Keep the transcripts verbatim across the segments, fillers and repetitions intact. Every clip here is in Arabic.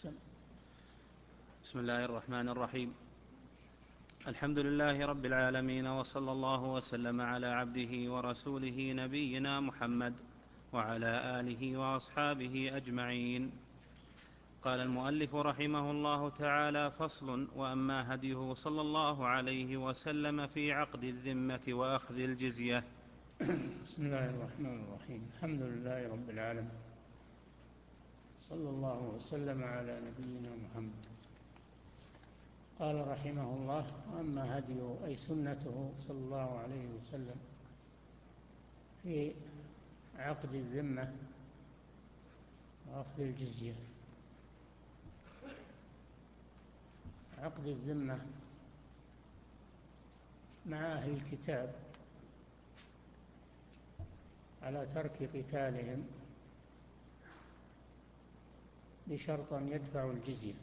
بسم الله الرحمن الرحيم. الحمد لله رب العالمين، وصلى الله وسلم على عبده ورسوله نبينا محمد وعلى آله وأصحابه أجمعين. قال المؤلف رحمه الله تعالى: فصل: وأما هديه صلى الله عليه وسلم في عقد الذمة وأخذ الجزية. بسم الله الرحمن الرحيم. الحمد لله رب العالمين، صلى الله وسلم على نبينا محمد. قال رحمه الله: وأما هديه أي سنته صلى الله عليه وسلم في عقد الذمة وأخذ الجزية. عقد الذمة مع أهل الكتاب على ترك قتالهم بشرط أن يدفعوا الجزية،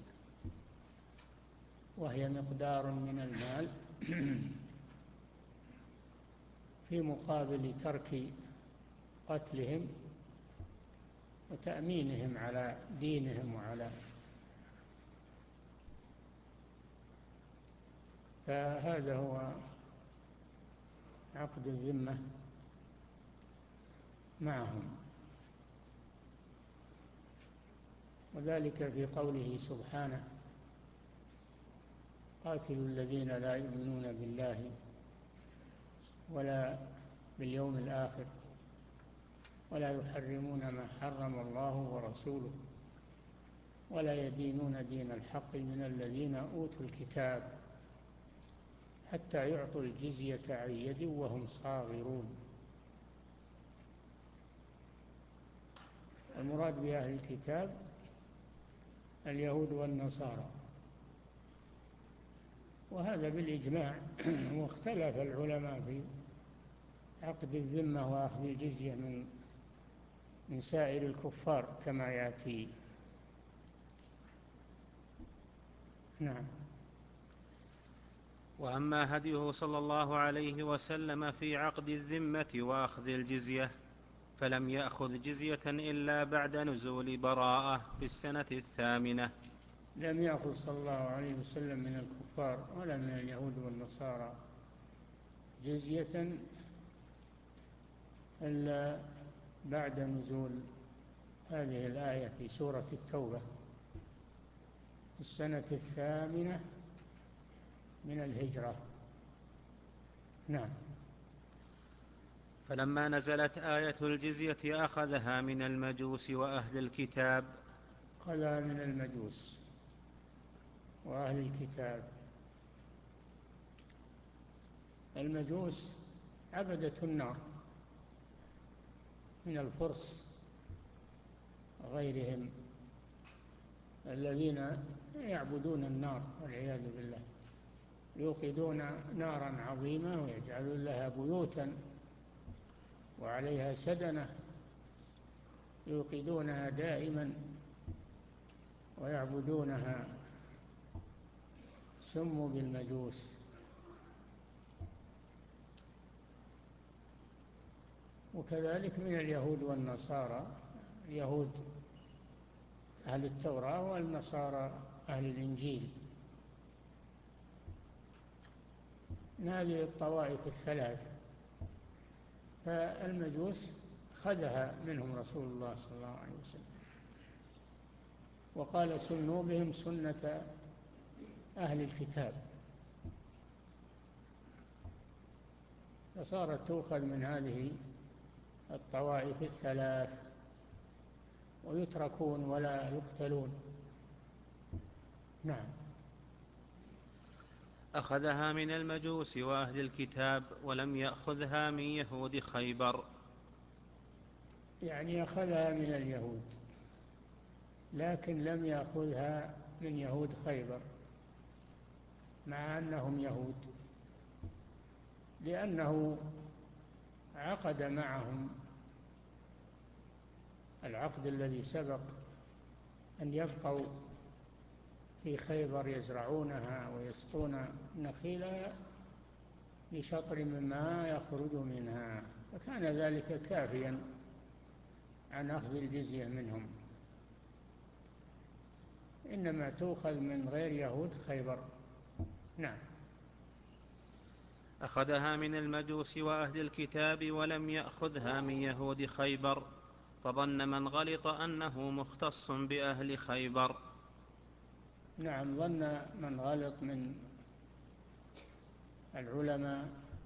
وهي مقدار من المال في مقابل ترك قتلهم وتأمينهم على دينهم وعلى فهذا هو عقد الذمة معهم، وذلك في قوله سبحانه: قاتلوا الذين لا يؤمنون بالله ولا باليوم الآخر ولا يحرمون ما حرم الله ورسوله ولا يدينون دين الحق من الذين أوتوا الكتاب حتى يعطوا الجزية عن يد وهم صاغرون. المراد بأهل الكتاب اليهود والنصارى، وهذا بالإجماع. واختلف العلماء في عقد الذمة وأخذ الجزية من من سائر الكفار كما يأتي. نعم. وأما هديه صلى الله عليه وسلم في عقد الذمة وأخذ الجزية فلم يأخذ جزية إلا بعد نزول براءة في السنة الثامنة. لم يأخذ صلى الله عليه وسلم من الكفار ولا من اليهود والنصارى جزية إلا بعد نزول هذه الآية في سورة التوبة في السنة الثامنة من الهجرة. نعم. فلما نزلت آية الجزية أخذها من المجوس وأهل الكتاب. أخذها من المجوس وأهل الكتاب. المجوس عبدة النار من الفرس وغيرهم الذين يعبدون النار والعياذ بالله، يوقدون نارا عظيمة ويجعلون لها بيوتا وعليها سدنة يوقدونها دائما ويعبدونها. سموا بالمجوس. وكذلك من اليهود والنصارى، اليهود أهل التوراة والنصارى أهل الإنجيل. من هذه الطوائف الثلاث، فالمجوس خذها منهم رسول الله صلى الله عليه وسلم وقال: سنوا بهم سنة أهل الكتاب. فصارت تؤخذ من هذه الطوائف الثلاث ويتركون ولا يقتلون. نعم. أخذها من المجوس وأهل الكتاب ولم يأخذها من يهود خيبر. يعني أخذها من اليهود لكن لم يأخذها من يهود خيبر مع أنهم يهود، لأنه عقد معهم العقد الذي سبق أن يبقوا في خيبر يزرعونها ويسقون نخيلها بشطر مما يخرج منها، فكان ذلك كافيا عن أخذ الجزية منهم. إنما تؤخذ من غير يهود خيبر. نعم. أخذها من المجوس وأهل الكتاب ولم يأخذها من يهود خيبر، فظن من غلط أنه مختص بأهل خيبر. نعم، ظن من غلط من العلماء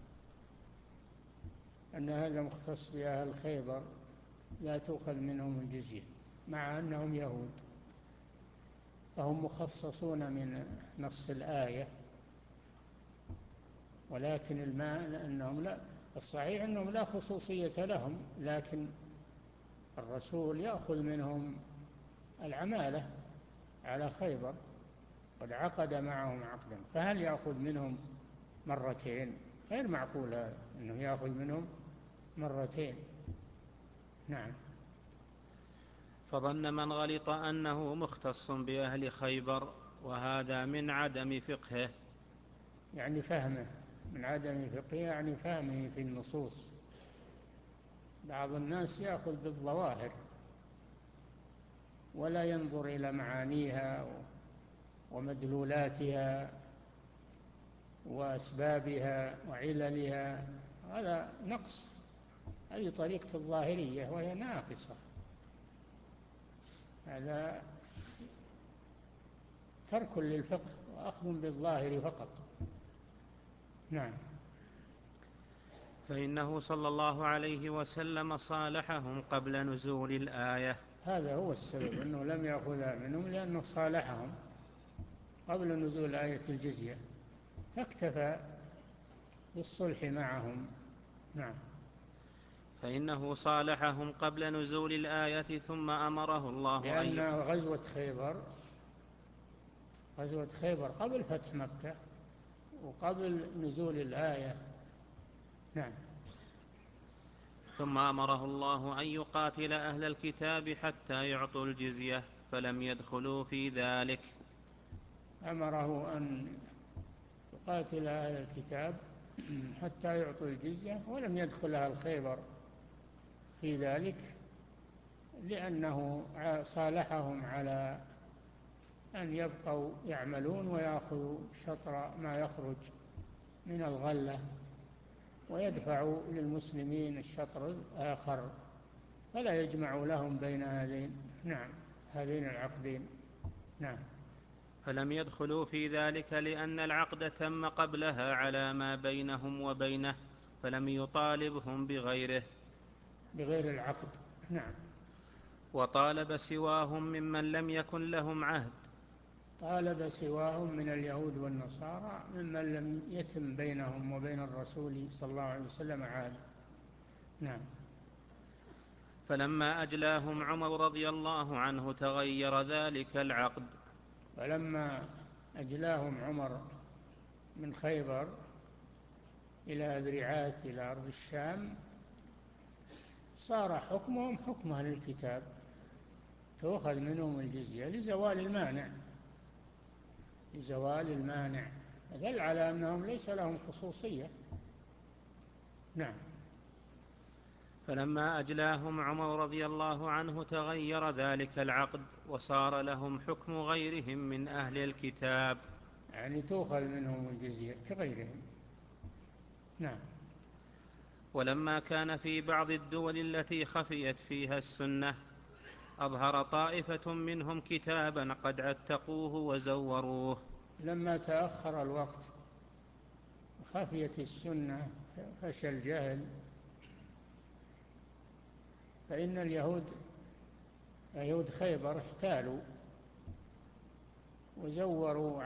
أن هذا مختص بأهل خيبر، لا تؤخذ منهم الجزية مع أنهم يهود، فهم مخصصون من نص الآية، ولكن الماء أنهم لا، الصحيح أنهم لا خصوصية لهم، لكن الرسول يأخذ منهم العمالة على خيبر، قد عقد معهم عقدا، فهل يأخذ منهم مرتين؟ غير معقول هذا أنه يأخذ منهم مرتين. نعم. فظن من غلط أنه مختص بأهل خيبر، وهذا من عدم فقهه، يعني فهمه، من عدم فقهه يعني فهمه في النصوص. بعض الناس يأخذ بالظواهر ولا ينظر إلى معانيها ومدلولاتها وأسبابها وعللها، هذا نقص، هذه طريقة الظاهرية وهي ناقصة، هذا ترك للفقه وأخذ بالظاهر فقط. نعم. فإنه صلى الله عليه وسلم صالحهم قبل نزول الآية. هذا هو السبب أنه لم يأخذها منهم، لأنه صالحهم قبل نزول آية الجزية، فاكتفى بالصلح معهم. نعم. فإنه صالحهم قبل نزول الآية ثم أمره الله أن لأن غزوة خيبر غزوة خيبر قبل فتح مكة وقبل نزول الآية. نعم. ثم أمره الله أن يقاتل أهل الكتاب حتى يعطوا الجزية، فلم يدخلوا في ذلك. أمره أن يقاتل أهل الكتاب حتى يعطوا الجزية، ولم يدخل أهل خيبر في ذلك، لأنه صالحهم على أن يبقوا يعملون ويأخذوا شطر ما يخرج من الغلة ويدفعوا للمسلمين الشطر الآخر، فلا يجمع لهم بين هذين نعم هذين العقدين. نعم. فلم يدخلوا في ذلك لأن العقد تم قبلها على ما بينهم وبينه، فلم يطالبهم بغيره بغير العقد. نعم. وطالب سواهم ممن لم يكن لهم عهد. طالب سواهم من اليهود والنصارى ممن لم يتم بينهم وبين الرسول صلى الله عليه وسلم عهد. نعم. فلما أجلاهم عمر رضي الله عنه تغير ذلك العقد. فلما أجلاهم عمر من خيبر إلى ذريعات إلى أرض الشام، صار حكمهم حكم أهل الكتاب، تؤخذ منهم الجزية لزوال المانع لزوال المانع دل على أنهم ليس لهم خصوصية. نعم. فلما أجلاهم عمر رضي الله عنه تغير ذلك العقد، وصار لهم حكم غيرهم من أهل الكتاب، يعني تؤخذ منهم الجزية كغيرهم. نعم. ولما كان في بعض الدول التي خفيت فيها السنة، أظهر طائفة منهم كتابا قد عتقوه وزوروه. لما تأخر الوقت وخفيت السنة، فشى الجهل، فإن اليهود يهود خيبر احتالوا وزوروا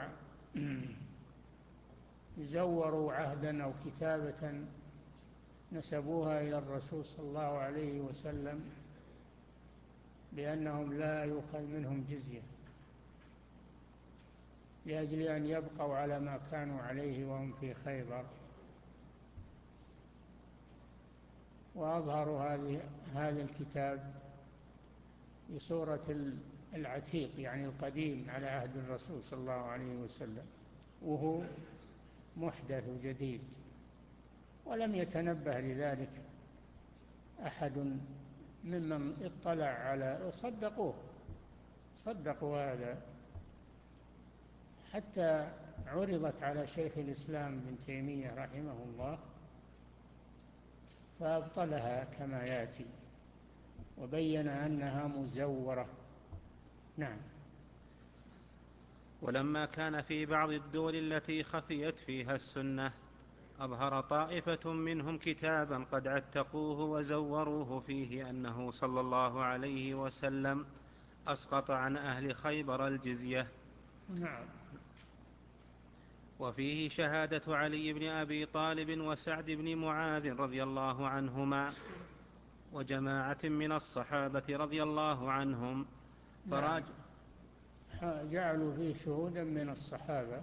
زوروا عهدا أو كتابة نسبوها إلى الرسول صلى الله عليه وسلم بأنهم لا يؤخذ منهم جزية، لأجل أن يبقوا على ما كانوا عليه وهم في خيبر. وأظهروا هذه هذا الكتاب بصورة العتيق يعني القديم على عهد الرسول صلى الله عليه وسلم، وهو محدث جديد، ولم يتنبه لذلك أحد ممن اطلع على صدقوه صدقوا هذا حتى عرضت على شيخ الإسلام ابن تيمية رحمه الله فأبطلها كما يأتي وبين أنها مزورة. نعم. ولما كان في بعض الدول التي خفيت فيها السنة أظهر طائفة منهم كتابا قد عتقوه وزوروه فيه أنه صلى الله عليه وسلم أسقط عن أهل خيبر الجزية. نعم. وفيه شهادة علي بن أبي طالب وسعد بن معاذ رضي الله عنهما وجماعة من الصحابة رضي الله عنهم. نعم. جعلوا فيه شهودا من الصحابة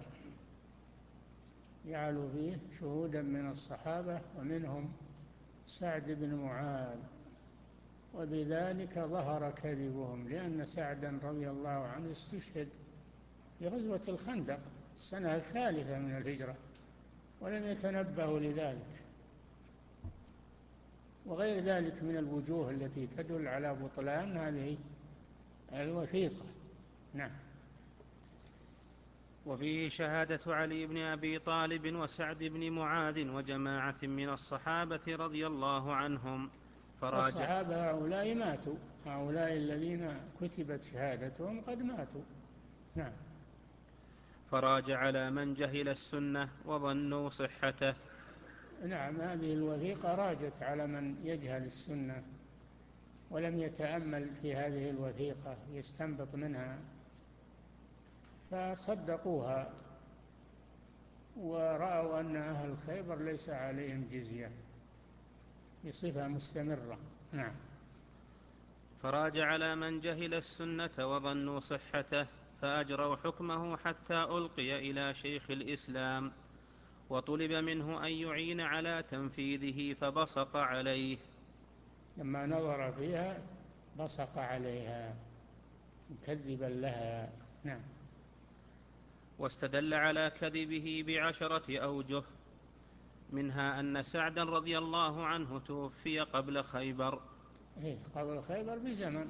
جعلوا فيه شهودا من الصحابة ومنهم سعد بن معاذ، وبذلك ظهر كذبهم، لأن سعدا رضي الله عنه استشهد في غزوة الخندق السنة الثالثة من الهجرة ولم يتنبهوا لذلك، وغير ذلك من الوجوه التي تدل على بطلان هذه الوثيقة. نعم. وفيه شهادة علي بن أبي طالب وسعد بن معاذ وجماعة من الصحابة رضي الله عنهم. فراجع الصحابة هؤلاء ماتوا، هؤلاء الذين كتبت شهادتهم قد ماتوا. نعم. فراج على من جهل السنة وظنوا صحته. نعم، هذه الوثيقة راجت على من يجهل السنة ولم يتأمل في هذه الوثيقة يستنبط منها، فصدقوها ورأوا أن أهل خيبر ليس عليهم جزية بصفة مستمرة. نعم. فراج على من جهل السنة وظنوا صحته فأجروا حكمه حتى ألقي إلى شيخ الإسلام وطلب منه أن يعين على تنفيذه فبصق عليه. لما نظر فيها بصق عليها مكذبا لها. نعم. واستدل على كذبه بعشرة أوجه، منها أن سعدا رضي الله عنه توفي قبل خيبر. إيه، قبل خيبر بزمن.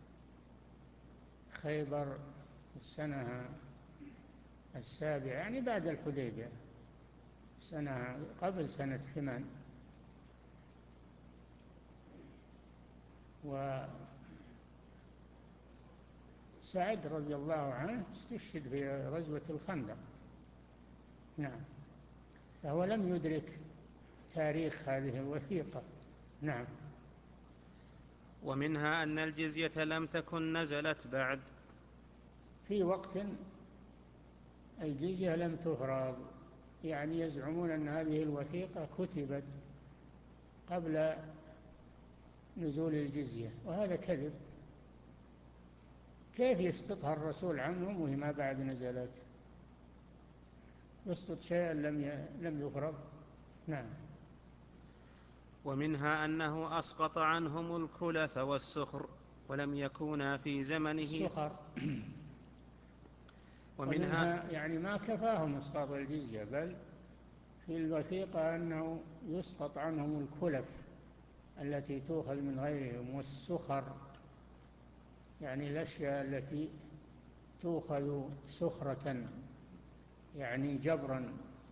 خيبر السنة السابعة يعني بعد الحديبية، سنة قبل سنة ثمان. وسعد رضي الله عنه استشهد في غزوة الخندق. نعم. فهو لم يدرك تاريخ هذه الوثيقة. نعم. ومنها أن الجزية لم تكن نزلت بعد، في وقت الجزية لم تفرض، يعني يزعمون أن هذه الوثيقة كتبت قبل نزول الجزية، وهذا كذب. كيف يسقطها الرسول عنهم وهي ما بعد نزلت؟ يسقط شيئا لم لم يفرض. نعم. ومنها أنه أسقط عنهم الكلف والسخر ولم يكونا في زمنه. السخر. ومنها يعني ما كفاهم إسقاط الجزية، بل في الوثيقة أنه يسقط عنهم الكلف التي تؤخذ من غيرهم، والسخر يعني الأشياء التي تؤخذ سخرة يعني جبرا،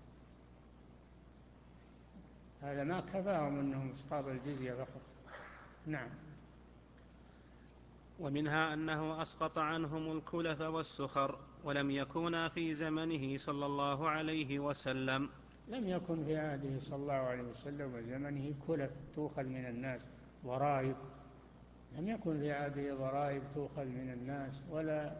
هذا ما كفاهم أنهم إسقاط الجزية فقط. نعم. ومنها أنه أسقط عنهم الكلف والسخر ولم يكونا في زمنه صلى الله عليه وسلم. لم يكن في عهده صلى الله عليه وسلم وزمنه كلف تؤخذ من الناس، ضرائب، لم يكن في عهده ضرائب تؤخذ من الناس ولا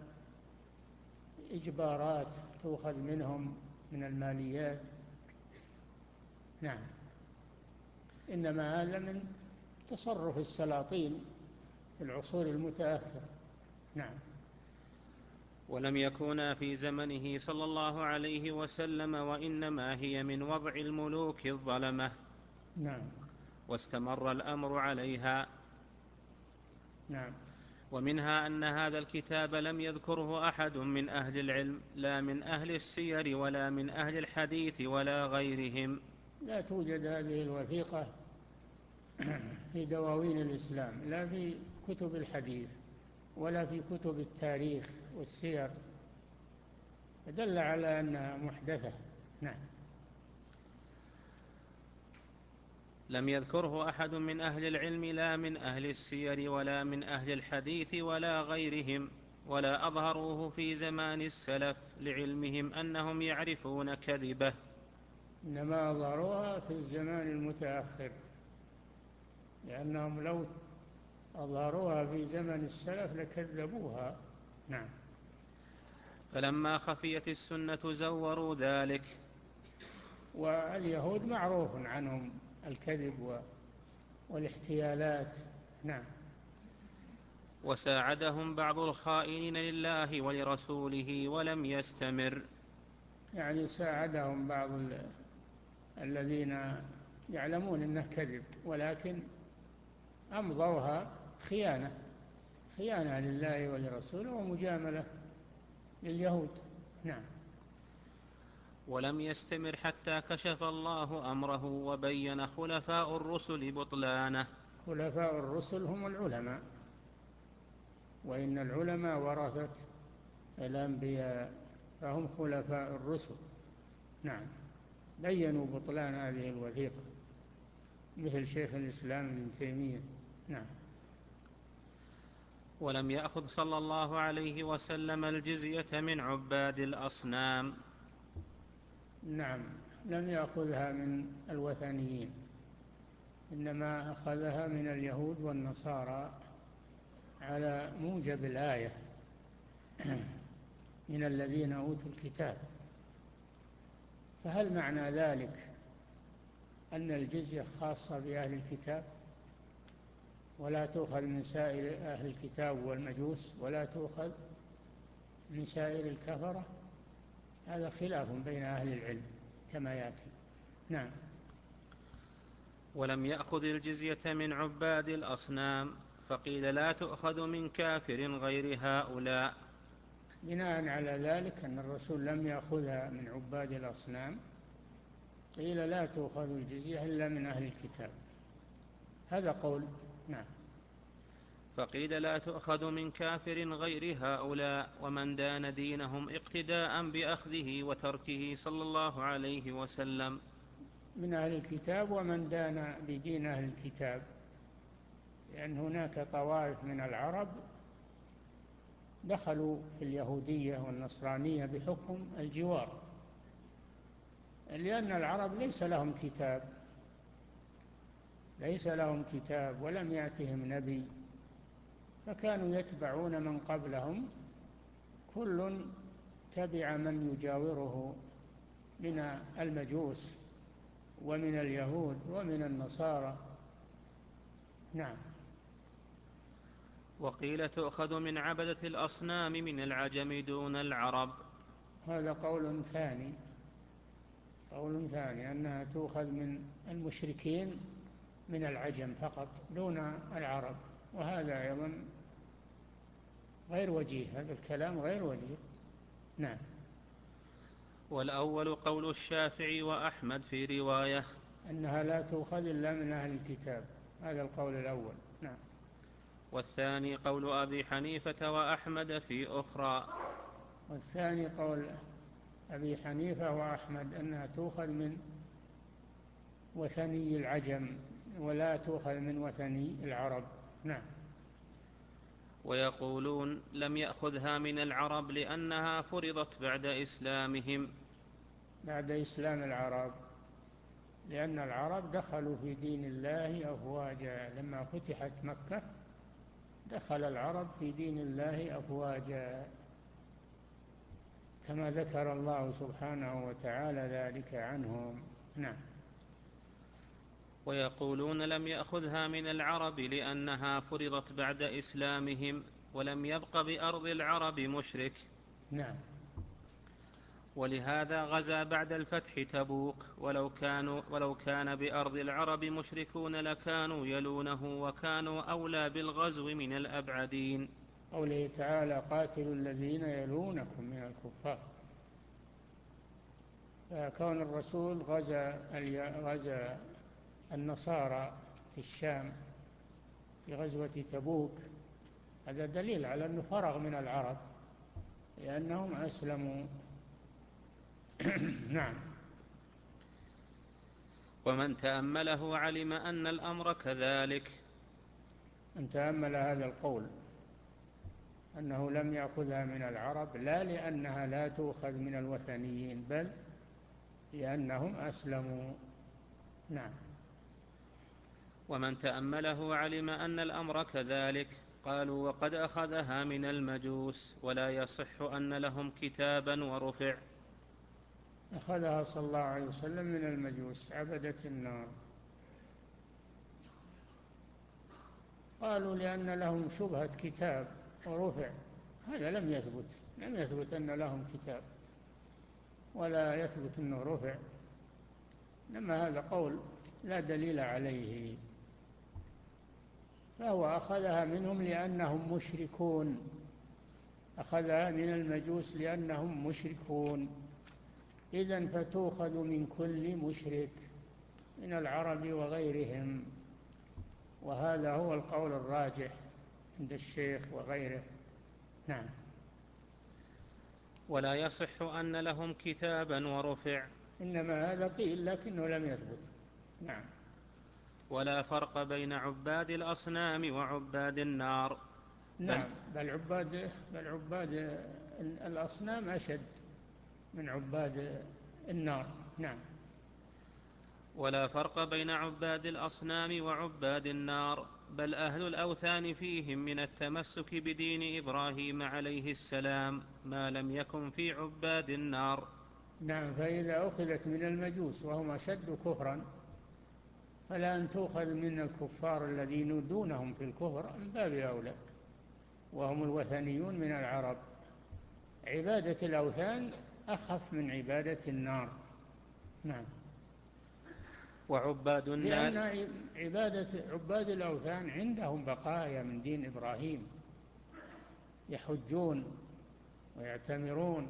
إجبارات تؤخذ منهم من الماليات. نعم. إنما هذا من تصرف السلاطين في العصور المتأخرة. نعم. ولم يكونا في زمنه صلى الله عليه وسلم، وإنما هي من وضع الملوك الظلمة. نعم. واستمر الأمر عليها. نعم. ومنها أن هذا الكتاب لم يذكره أحد من أهل العلم، لا من أهل السير ولا من أهل الحديث ولا غيرهم. لا توجد هذه الوثيقة في دواوين الإسلام، لا في كتب الحديث ولا في كتب التاريخ والسير. فدل على أنها محدثة. نعم. لم يذكره أحد من أهل العلم لا من أهل السير ولا من أهل الحديث ولا غيرهم، ولا أظهروه في زمان السلف لعلمهم أنهم يعرفون كذبه، إنما أظهروها في الزمان المتأخر، لأنهم لو أظهروها في زمن السلف لكذبوها. نعم. فلما خفيت السنة زوروا ذلك. واليهود معروف عنهم الكذب والاحتيالات. نعم. وساعدهم بعض الخائنين لله ولرسوله ولم يستمر. يعني ساعدهم بعض الذين يعلمون أنه كذب ولكن أمضوها خيانة خيانة لله ولرسوله ومجاملة لليهود. نعم. ولم يستمر حتى كشف الله أمره وبين خلفاء الرسل بطلانه. خلفاء الرسل هم العلماء، وإن العلماء ورثة الأنبياء، فهم خلفاء الرسل. نعم. بيّنوا بطلان هذه الوثيقة، مثل شيخ الإسلام ابن تيمية. نعم. ولم يأخذ صلى الله عليه وسلم الجزية من عباد الأصنام. نعم، لم يأخذها من الوثنيين، إنما أخذها من اليهود والنصارى على موجب الآية من الذين أوتوا الكتاب. فهل معنى ذلك أن الجزية خاصة بأهل الكتاب ولا تؤخذ من سائر أهل الكتاب والمجوس ولا تؤخذ من سائر الكفرة؟ هذا خلاف بين أهل العلم كما يأتي. نعم. ولم يأخذ الجزية من عباد الأصنام، فقيل لا تؤخذ من كافر غير هؤلاء. بناء على ذلك أن الرسول لم يأخذها من عباد الأصنام، قيل لا تؤخذ الجزية إلا من أهل الكتاب، هذا قول. نعم. فقيل لا تؤخذ من كافر غير هؤلاء ومن دان دينهم اقتداء بأخذه وتركه صلى الله عليه وسلم. من أهل الكتاب ومن دان بدين أهل الكتاب، لأن هناك طوائف من العرب دخلوا في اليهودية والنصرانية بحكم الجوار، لأن العرب ليس لهم كتاب ليس لهم كتاب ولم يأتهم نبي، فكانوا يتبعون من قبلهم، كل تبع من يجاوره من المجوس ومن اليهود ومن النصارى. نعم. وقيل تؤخذ من عبدة الأصنام من العجم دون العرب. هذا قول ثاني قول ثاني أنها تؤخذ من المشركين من العجم فقط دون العرب، وهذا أيضا غير وجيه، هذا الكلام غير وجيه. نعم. والأول قول الشافعي وأحمد في رواية أنها لا تؤخذ إلا من أهل الكتاب، هذا القول الأول. نعم. والثاني قول أبي حنيفة وأحمد في أخرى. والثاني قول أبي حنيفة وأحمد أنها تؤخذ من وثني العجم ولا تؤخذ من وثني العرب. نعم. ويقولون لم يأخذها من العرب لأنها فرضت بعد إسلامهم. بعد إسلام العرب، لأن العرب دخلوا في دين الله أفواجا، لما فتحت مكة دخل العرب في دين الله أفواجا، كما ذكر الله سبحانه وتعالى ذلك عنهم. نعم. ويقولون لم يأخذها من العرب لأنها فرضت بعد إسلامهم ولم يبق بأرض العرب مشرك. نعم. ولهذا غزا بعد الفتح تبوك، ولو, كانوا ولو كان بأرض العرب مشركون لكانوا يلونه وكانوا أولى بالغزو من الأبعدين. قوله تعالى قاتلوا الذين يلونكم من الكفار، فكون الرسول غزا غزا النصارى في الشام في غزوة تبوك، هذا دليل على أنه فرغ من العرب، لأنهم أسلموا نعم. ومن تأمله علم أن الأمر كذلك. من تأمل هذا القول أنه لم يأخذها من العرب لا لأنها لا تؤخذ من الوثنيين بل لأنهم أسلموا. نعم. ومن تأمله علم أن الأمر كذلك. قالوا وقد أخذها من المجوس ولا يصح أن لهم كتابا ورفع. أخذها صلى الله عليه وسلم من المجوس عبدة النار. قالوا لأن لهم شبهة كتاب ورفع، هذا لم يثبت لم يثبت أن لهم كتاب ولا يثبت أنه رفع، لما هذا قول لا دليل عليه، فهو أخذها منهم لأنهم مشركون، أخذها من المجوس لأنهم مشركون، إذن فتؤخذ من كل مشرك من العرب وغيرهم، وهذا هو القول الراجح عند الشيخ وغيره. نعم. ولا يصح أن لهم كتابا ورفع. إنما هذا قيل لكنه لم يثبت. نعم. ولا فرق بين عباد الأصنام وعباد النار. نعم. بل عباد, بل عباد الأصنام أشد من عباد النار. نعم. ولا فرق بين عباد الأصنام وعباد النار، بل أهل الأوثان فيهم من التمسك بدين إبراهيم عليه السلام ما لم يكن في عباد النار. نعم. فإذا أخذت من المجوس وهم أشد كفرا فلا أن تؤخذ من الكفار الذين دونهم في الكفر من باب أولى، وهم الوثنيون من العرب. عبادة الأوثان أخف من عبادة النار. نعم. وعباد النار لأن عبادة عباد الأوثان عندهم بقايا من دين إبراهيم، يحجون ويعتمرون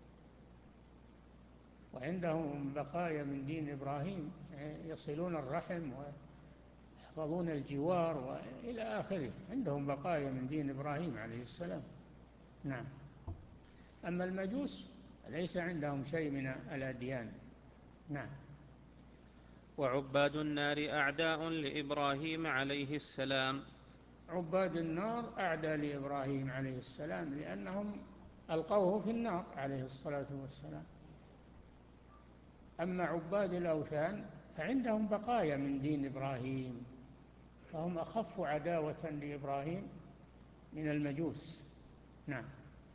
وعندهم بقايا من دين إبراهيم، يصلون الرحم ويحفظون الجوار وإلى آخره، عندهم بقايا من دين إبراهيم عليه السلام. نعم. أما المجوس ليس عندهم شيء من الأديان. نعم. وعباد النار أعداء لإبراهيم عليه السلام. عباد النار أعدى لإبراهيم عليه السلام لأنهم ألقوه في النار عليه الصلاة والسلام. أما عباد الأوثان فعندهم بقايا من دين إبراهيم، فهم أخف عداوة لإبراهيم من المجوس. نعم.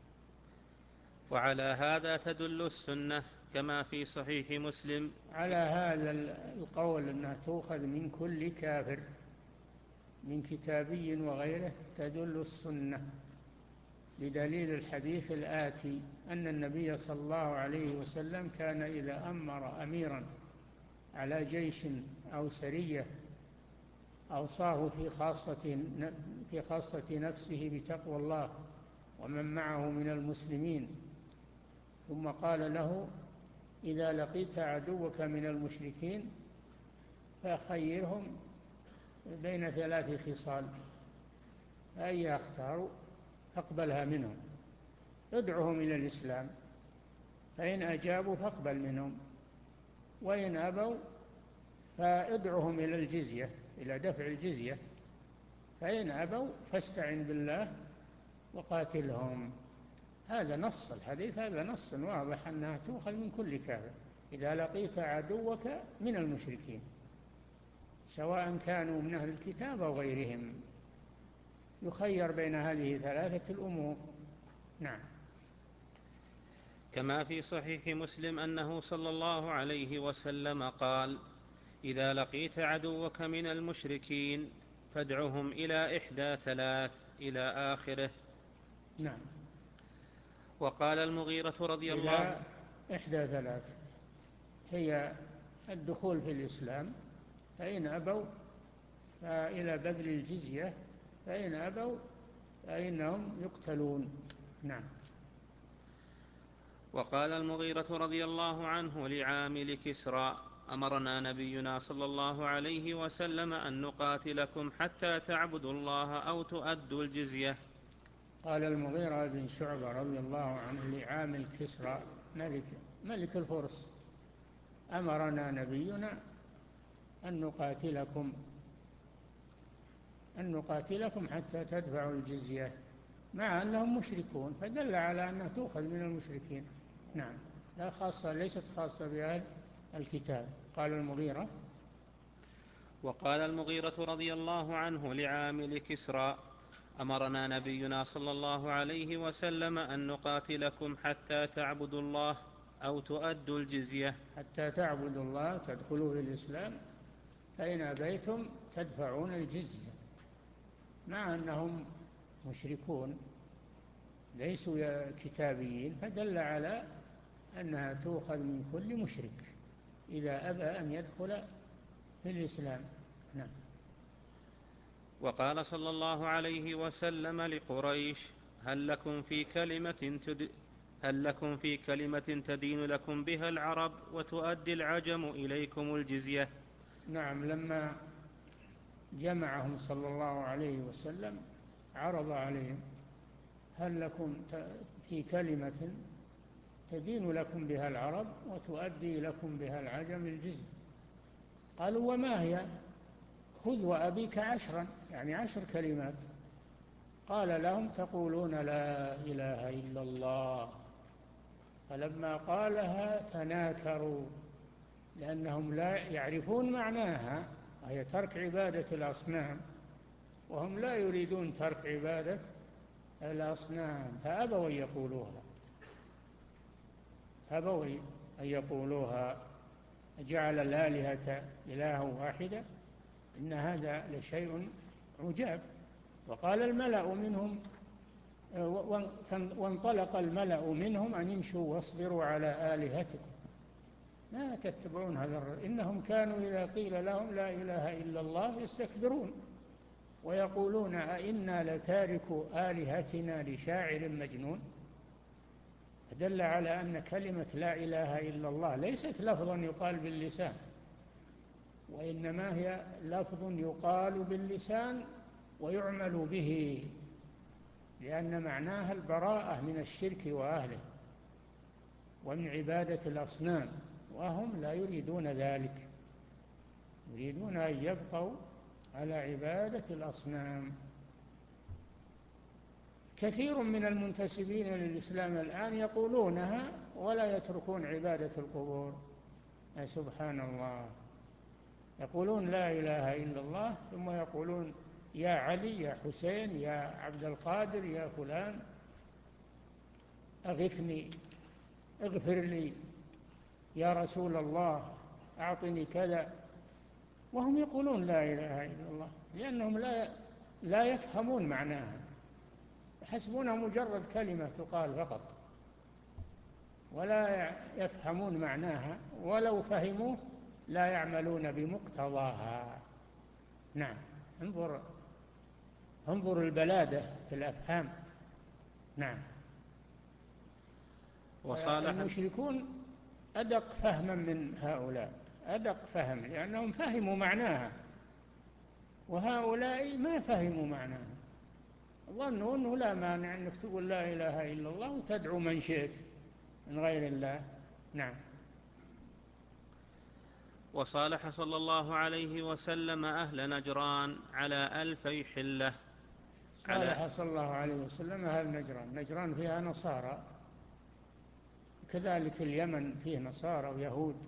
وعلى هذا تدل السنة كما في صحيح مسلم. على هذا القول أنها تؤخذ من كل كافر من كتابي وغيره تدل السنة بدليل الحديث الآتي أن النبي صلى الله عليه وسلم كان إذا أمر أميرا على جيش أو سرية أوصاه في خاصة, في خاصة نفسه بتقوى الله ومن معه من المسلمين، ثم قال له إذا لقيت عدوك من المشركين فخيرهم بين ثلاث خصال، أي اختاروا فاقبلها منهم، ادعهم إلى الإسلام، فإن أجابوا فاقبل منهم، وإن أبوا فادعهم إلى الجزية، إلى دفع الجزية، فإن أبوا فاستعن بالله وقاتلهم. هذا نص الحديث، هذا نص واضح أنها تؤخذ من كل كافر إذا لقيت عدوك من المشركين سواء كانوا من أهل الكتاب أو غيرهم، يخير بين هذه ثلاثة الأمور. نعم. كما في صحيح مسلم أنه صلى الله عليه وسلم قال إذا لقيت عدوك من المشركين فادعهم إلى إحدى ثلاث إلى آخره. نعم. وقال المغيرة رضي الله إلى إحدى ثلاث هي الدخول في الإسلام، فإن أبوا فإلى بذل الجزية، فإن أبوا فإنهم يقتلون. نعم. وقال المغيرة رضي الله عنه لعامل كسرى أمرنا نبينا صلى الله عليه وسلم أن نقاتلكم حتى تعبدوا الله أو تؤدوا الجزية. قال المغيرة بن شعبة رضي الله عنه لعامل كسرى ملك, ملك الفرس: أمرنا نبينا أن نقاتلكم أن نقاتلكم حتى تدفعوا الجزية، مع أنهم مشركون، فدل على أنها تؤخذ من المشركين. نعم، لا خاصة، ليست خاصة بأهل الكتاب. قال المغيرة. وقال المغيرة رضي الله عنه لعامل كسرى: أمرنا نبينا صلى الله عليه وسلم أن نقاتلكم حتى تعبدوا الله أو تؤدوا الجزية. حتى تعبدوا الله، تدخلوا في الإسلام، فإن أبيتم تدفعون الجزية، مع أنهم مشركون ليسوا كتابيين، فدل على أنها تؤخذ من كل مشرك إذا أبى أن يدخل في الإسلام. نعم. وقال صلى الله عليه وسلم لقريش: هل لكم في كلمة تد... هل لكم في كلمة تدين لكم بها العرب وتؤدي العجم إليكم الجزية؟ نعم، لما جمعهم صلى الله عليه وسلم عرض عليهم: هل لكم في كلمة تدين لكم بها العرب وتؤدي لكم بها العجم الجزية؟ قالوا: وما هي؟ خذ وأبيك عشرا، يعني عشر كلمات. قال لهم: تقولون لا إله إلا الله. فلما قالها تناكروا، لأنهم لا يعرفون معناها، وهي ترك عبادة الأصنام، وهم لا يريدون ترك عبادة الأصنام، فأبوا أن يقولوها أبوا أن يقولوها جعل الآلهة إله واحدة، إن هذا لشيء عجاب. وقال الملأ منهم وانطلق الملأ منهم أن يمشوا واصبروا على آلهتكم لا تتبعون هذا، إنهم كانوا إذا قيل لهم لا إله إلا الله يستكبرون ويقولون أئنا لتاركو آلهتنا لشاعر مجنون. دل على أن كلمة لا إله إلا الله ليست لفظا يقال باللسان، وإنما هي لفظ يقال باللسان ويعمل به، لأن معناها البراءة من الشرك وأهله ومن عبادة الأصنام، وهم لا يريدون ذلك، يريدون أن يبقوا على عبادة الأصنام. كثير من المنتسبين للإسلام الآن يقولونها ولا يتركون عبادة القبور. سبحان الله، يقولون لا إله إلا الله ثم يقولون يا علي، يا حسين، يا عبد القادر، يا فلان أغثني، اغفر لي، يا رسول الله أعطني كذا، وهم يقولون لا إله إلا الله لأنهم لا لا يفهمون معناها، يحسبونها مجرد كلمة تقال فقط ولا يفهمون معناها، ولو فهموه لا يعملون بمقتضاها. نعم، انظر انظر البلادة في الأفهام. نعم. المشركون أدق فهما من هؤلاء، أدق فهم، لأنهم فهموا معناها، وهؤلاء ما فهموا معناها، ظنوا أنه لا مانع أنك تقول لا إله إلا الله وتدعو من شئت من غير الله. نعم. وصالح صلى الله عليه وسلم أهل نجران على ألفي حلة. صالح صلى الله عليه وسلم أهل نجران، نجران فيها نصارى، كذلك اليمن فيه نصارى ويهود.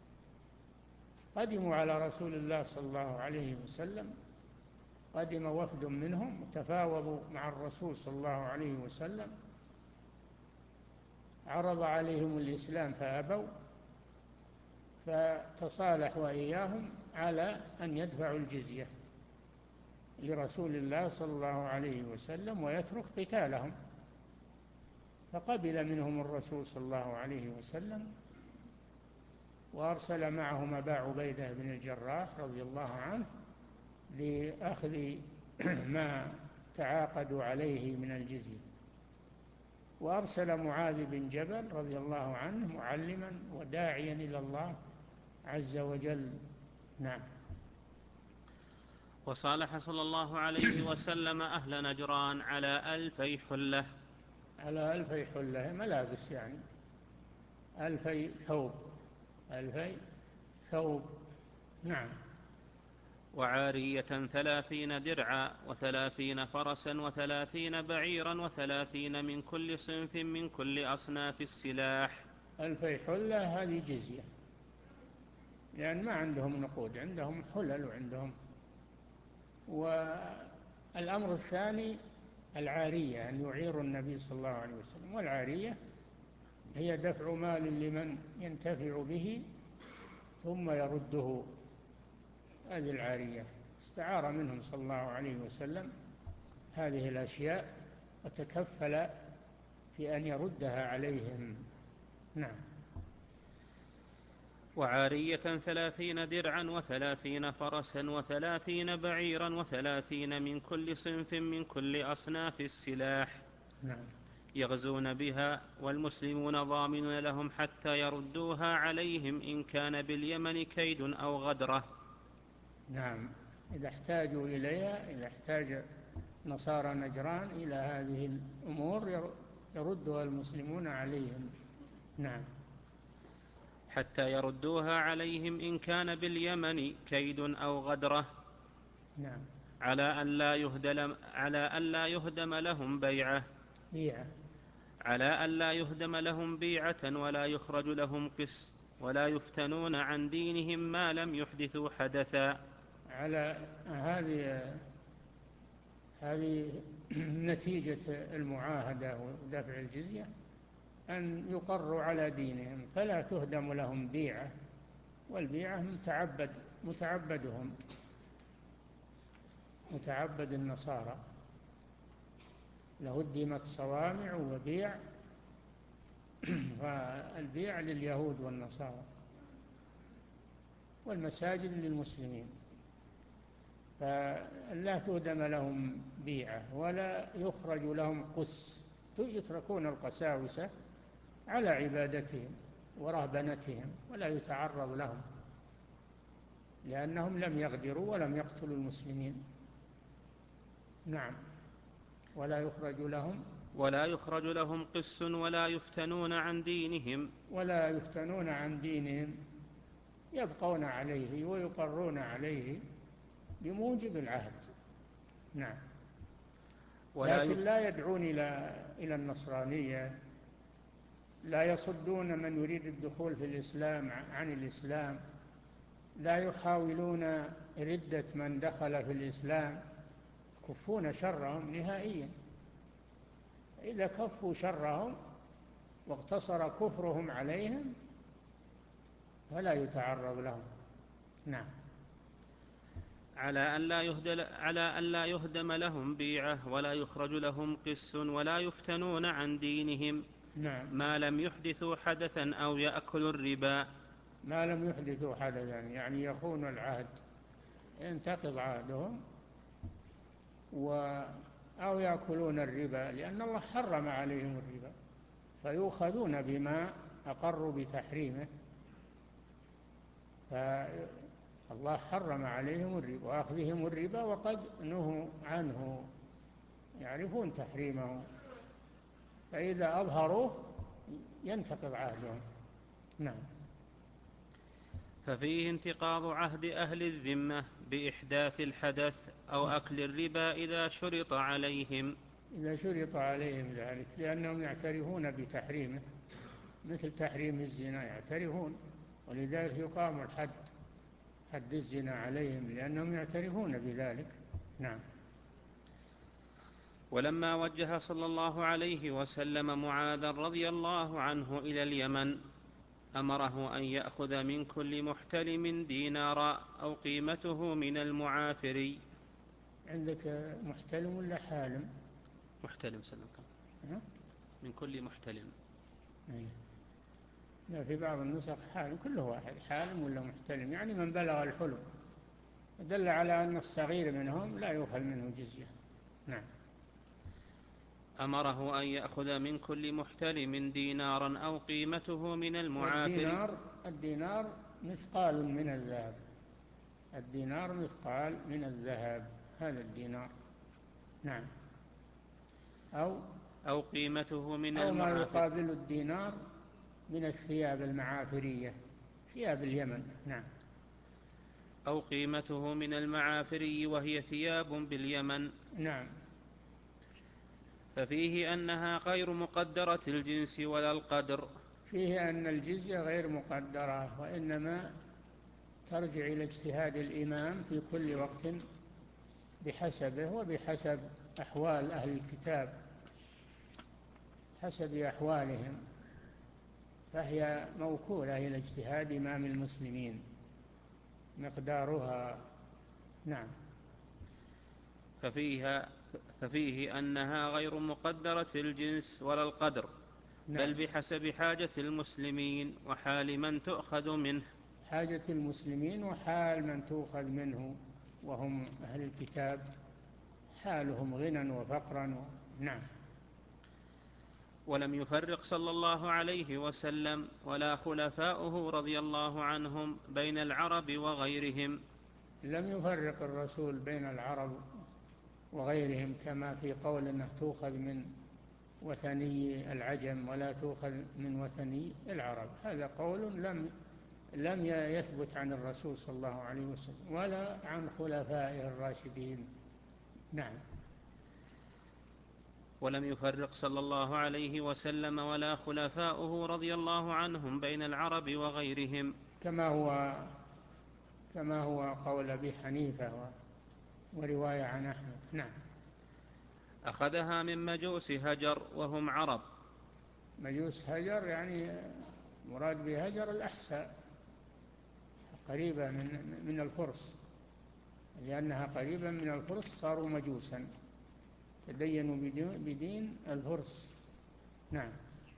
قدموا على رسول الله صلى الله عليه وسلم، قدم وفد منهم وتفاوضوا مع الرسول صلى الله عليه وسلم، عرض عليهم الإسلام فأبوا، فتصالح وإياهم على أن يدفعوا الجزية لرسول الله صلى الله عليه وسلم ويترك قتالهم، فقبل منهم الرسول صلى الله عليه وسلم، وأرسل معهم أبا عبيدة بن الجراح رضي الله عنه لأخذ ما تعاقدوا عليه من الجزية، وأرسل معاذ بن جبل رضي الله عنه معلما وداعيا إلى الله عز وجل. نعم. وصالح صلى الله عليه وسلم أهل نجران على ألفي حلة. على ألفي حلة ملابس يعني، ألفي ثوب، ألفي ثوب. نعم. وعارية ثلاثين درعا وثلاثين فرسا وثلاثين بعيرا وثلاثين من كل صنف من كل أصناف السلاح. ألفي حلة هذه جزية، لأن يعني ما عندهم نقود، عندهم حلل وعندهم. والأمر الثاني العارية، أن يعير النبي صلى الله عليه وسلم، والعارية هي دفع مال لمن ينتفع به ثم يرده. هذه العارية استعار منهم صلى الله عليه وسلم هذه الأشياء وتكفل في أن يردها عليهم. نعم. وعارية ثلاثين درعا وثلاثين فرسا وثلاثين بعيرا وثلاثين من كل صنف من كل أصناف السلاح. نعم. يغزون بها والمسلمون ضامنون لهم حتى يردوها عليهم إن كان باليمن كيد أو غدرة. نعم، إذا احتاجوا إليها، إذا احتاج نصارى نجران إلى هذه الأمور يردها المسلمون عليهم. نعم. حتى يردوها عليهم إن كان باليمن كيد أو غدرة. نعم. على أن لا يهدم, على أن لا يهدم لهم بيعة بيعة على أن لا يهدم لهم بيعة ولا يخرج لهم قس ولا يفتنون عن دينهم ما لم يحدثوا حدثا. على هذه هذه نتيجة المعاهدة ودفع الجزية، أن يقروا على دينهم فلا تهدم لهم بيعة، والبيعة متعبد متعبدهم متعبد النصارى، لهدمت صوامع وبيع والبيع لليهود والنصارى، والمساجد للمسلمين، فلا تهدم لهم بيعة ولا يخرج لهم قس، يتركون القساوسة على عبادتهم ورهبنتهم ولا يتعرض لهم، لأنهم لم يغدروا ولم يقتلوا المسلمين. نعم. ولا يخرج لهم ولا يخرج لهم قس ولا يفتنون عن دينهم ولا يفتنون عن دينهم، يبقون عليه ويقرون عليه بموجب العهد. نعم. لكن لا يدعون إلى إلى النصرانية، لا يصدون من يريد الدخول في الإسلام عن الإسلام، لا يحاولون ردة من دخل في الإسلام، كفون شرهم نهائيا. إذا كفوا شرهم واقتصر كفرهم عليهم فلا يتعرض لهم. نعم. على أن لا يهدم, على أن لا يهدم لهم بيعة ولا يخرج لهم قس ولا يفتنون عن دينهم. نعم. ما لم يحدثوا حدثا أو يأكلوا الربا. ما لم يحدثوا حدثا يعني يخون العهد، ينتقض عهدهم، و أو يأكلون الربا، لأن الله حرم عليهم الربا، فيؤخذون بما أقروا بتحريمه، فالله حرم عليهم الربا وأخذهم الربا وقد نهوا عنه، يعرفون تحريمه، فإذا أظهروه ينتقض عهدهم. نعم. ففيه انتقاض عهد أهل الذمة بإحداث الحدث أو أكل الربا إذا شرط عليهم إذا شرط عليهم ذلك، لأنهم يعترفون بتحريمه، مثل تحريم الزنا يعترفون، ولذلك يقام الحد، حد الزنا عليهم، لأنهم يعترفون بذلك. نعم. ولما وجه صلى الله عليه وسلم معاذا رضي الله عنه إلى اليمن أمره أن يأخذ من كل محتلم دينارا أو قيمته من المعافري. عندك محتلم ولا حالم؟ محتلم سلمك. من كل محتلم. لا، في بعض النسخ حالم، كله واحد، حالم ولا محتلم، يعني من بلغ الحلم، دل على أن الصغير منهم لا يؤخذ منه جزية. نعم. أمره أن يأخذ من كل محتلم دينارا أو قيمته من المعافر. الدينار, الدينار مثقال من الذهب، الدينار مثقال من الذهب، هذا الدينار. نعم. أو أو قيمته من أو ما المعافر يقابل الدينار من الثياب المعافرية، ثياب اليمن. نعم. أو قيمته من المعافري وهي ثياب باليمن. نعم. ففيه أنها غير مقدرة الجنس ولا القدر. فيه أن الجزية غير مقدرة، وإنما ترجع إلى اجتهاد الإمام في كل وقت بحسبه وبحسب أحوال أهل الكتاب، حسب أحوالهم، فهي موكولة إلى اجتهاد إمام المسلمين مقدارها. نعم. ففيها ففيه أنها غير مقدرة الجنس ولا القدر. نعم. بل بحسب حاجة المسلمين وحال من تؤخذ منه. حاجة المسلمين وحال من تؤخذ منه، وهم أهل الكتاب، حالهم غنى وفقرا و... نعم. ولم يفرق صلى الله عليه وسلم ولا خلفاؤه رضي الله عنهم بين العرب وغيرهم. لم يفرق الرسول بين العرب وغيرهم، كما في قول أنه تؤخذ من وثني العجم ولا تؤخذ من وثني العرب، هذا قول لم لم يثبت عن الرسول صلى الله عليه وسلم ولا عن خلفائه الراشدين. نعم. ولم يفرق صلى الله عليه وسلم ولا خلفاؤه رضي الله عنهم بين العرب وغيرهم، كما هو كما هو قول أبي حنيفة ورواية عن أحمد. نعم. أخذها من مجوس هجر وهم عرب. مجوس هجر يعني مراد بهجر الأحساء، قريبة من من الفرس، لأنها قريبة من الفرس صاروا مجوسا، تدينوا بدين الفرس. نعم.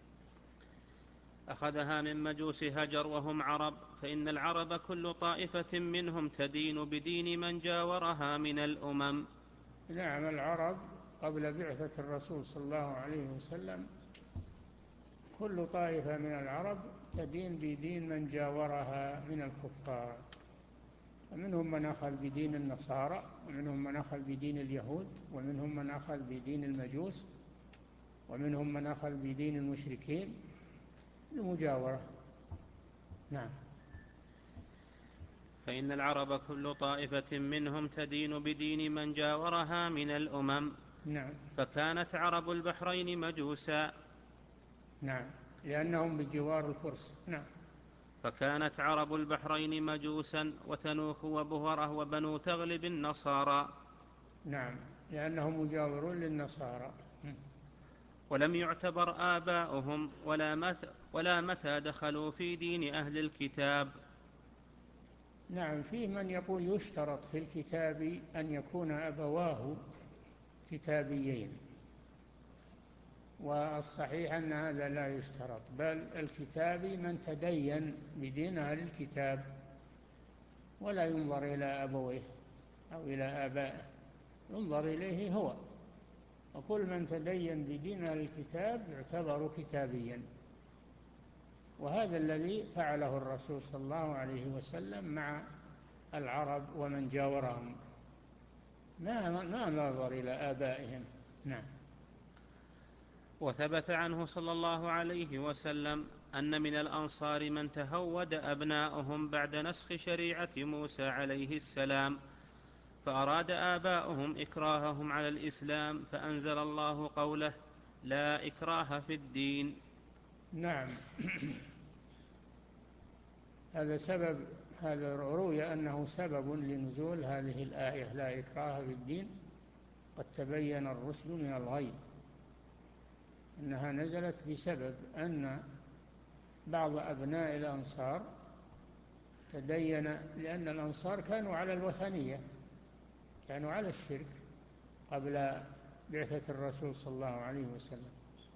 أخذها من مجوس هجر وهم عرب، فإن العرب كل طائفة منهم تدين بدين من جاورها من الأمم. نعم. العرب قبل بعثة الرسول صلى الله عليه وسلم كل طائفة من العرب تدين بدين من جاورها من الكفار، ومنهم من أخذ بدين النصارى، ومنهم من أخذ بدين اليهود، ومنهم من أخذ بدين المجوس، ومنهم من أخذ بدين المشركين المجاورة. نعم. فإن العرب كل طائفة منهم تدين بدين من جاورها من الأمم. نعم. فكانت عرب البحرين مجوسا. نعم. لأنهم بجوار الفرس. نعم. فكانت عرب البحرين مجوسا، وتنوخ وبهرة وبنو تغلب النصارى. نعم. لأنهم مجاورون للنصارى. ولم يعتبر آباؤهم ولا متى, ولا متى دخلوا في دين أهل الكتاب. نعم. فيه من يقول يشترط في الكتاب أن يكون أبواه كتابيين، والصحيح أن هذا لا يشترط، بل الكتابي من تدين بدين أهل الكتاب، ولا ينظر إلى أبويه أو إلى آبائه، ينظر إليه هو، وكل من تدين بدين أهل الكتاب يعتبر كتابيا. وهذا الذي فعله الرسول صلى الله عليه وسلم مع العرب ومن جاورهم، ما ما نظر إلى آبائهم. نعم. وثبت عنه صلى الله عليه وسلم أن من الأنصار من تهود أبناؤهم بعد نسخ شريعة موسى عليه السلام، فأراد آباؤهم إكراههم على الإسلام، فأنزل الله قوله: لا إكراه في الدين. نعم. هذا سبب، هذا روي أنه سبب لنزول هذه الآية: لا إكراه في الدين قد تبين الرشد من الغي، أنها نزلت بسبب أن بعض أبناء الأنصار تدين، لأن الأنصار كانوا على الوثنية، كانوا على الشرك قبل بعثة الرسول صلى الله عليه وسلم،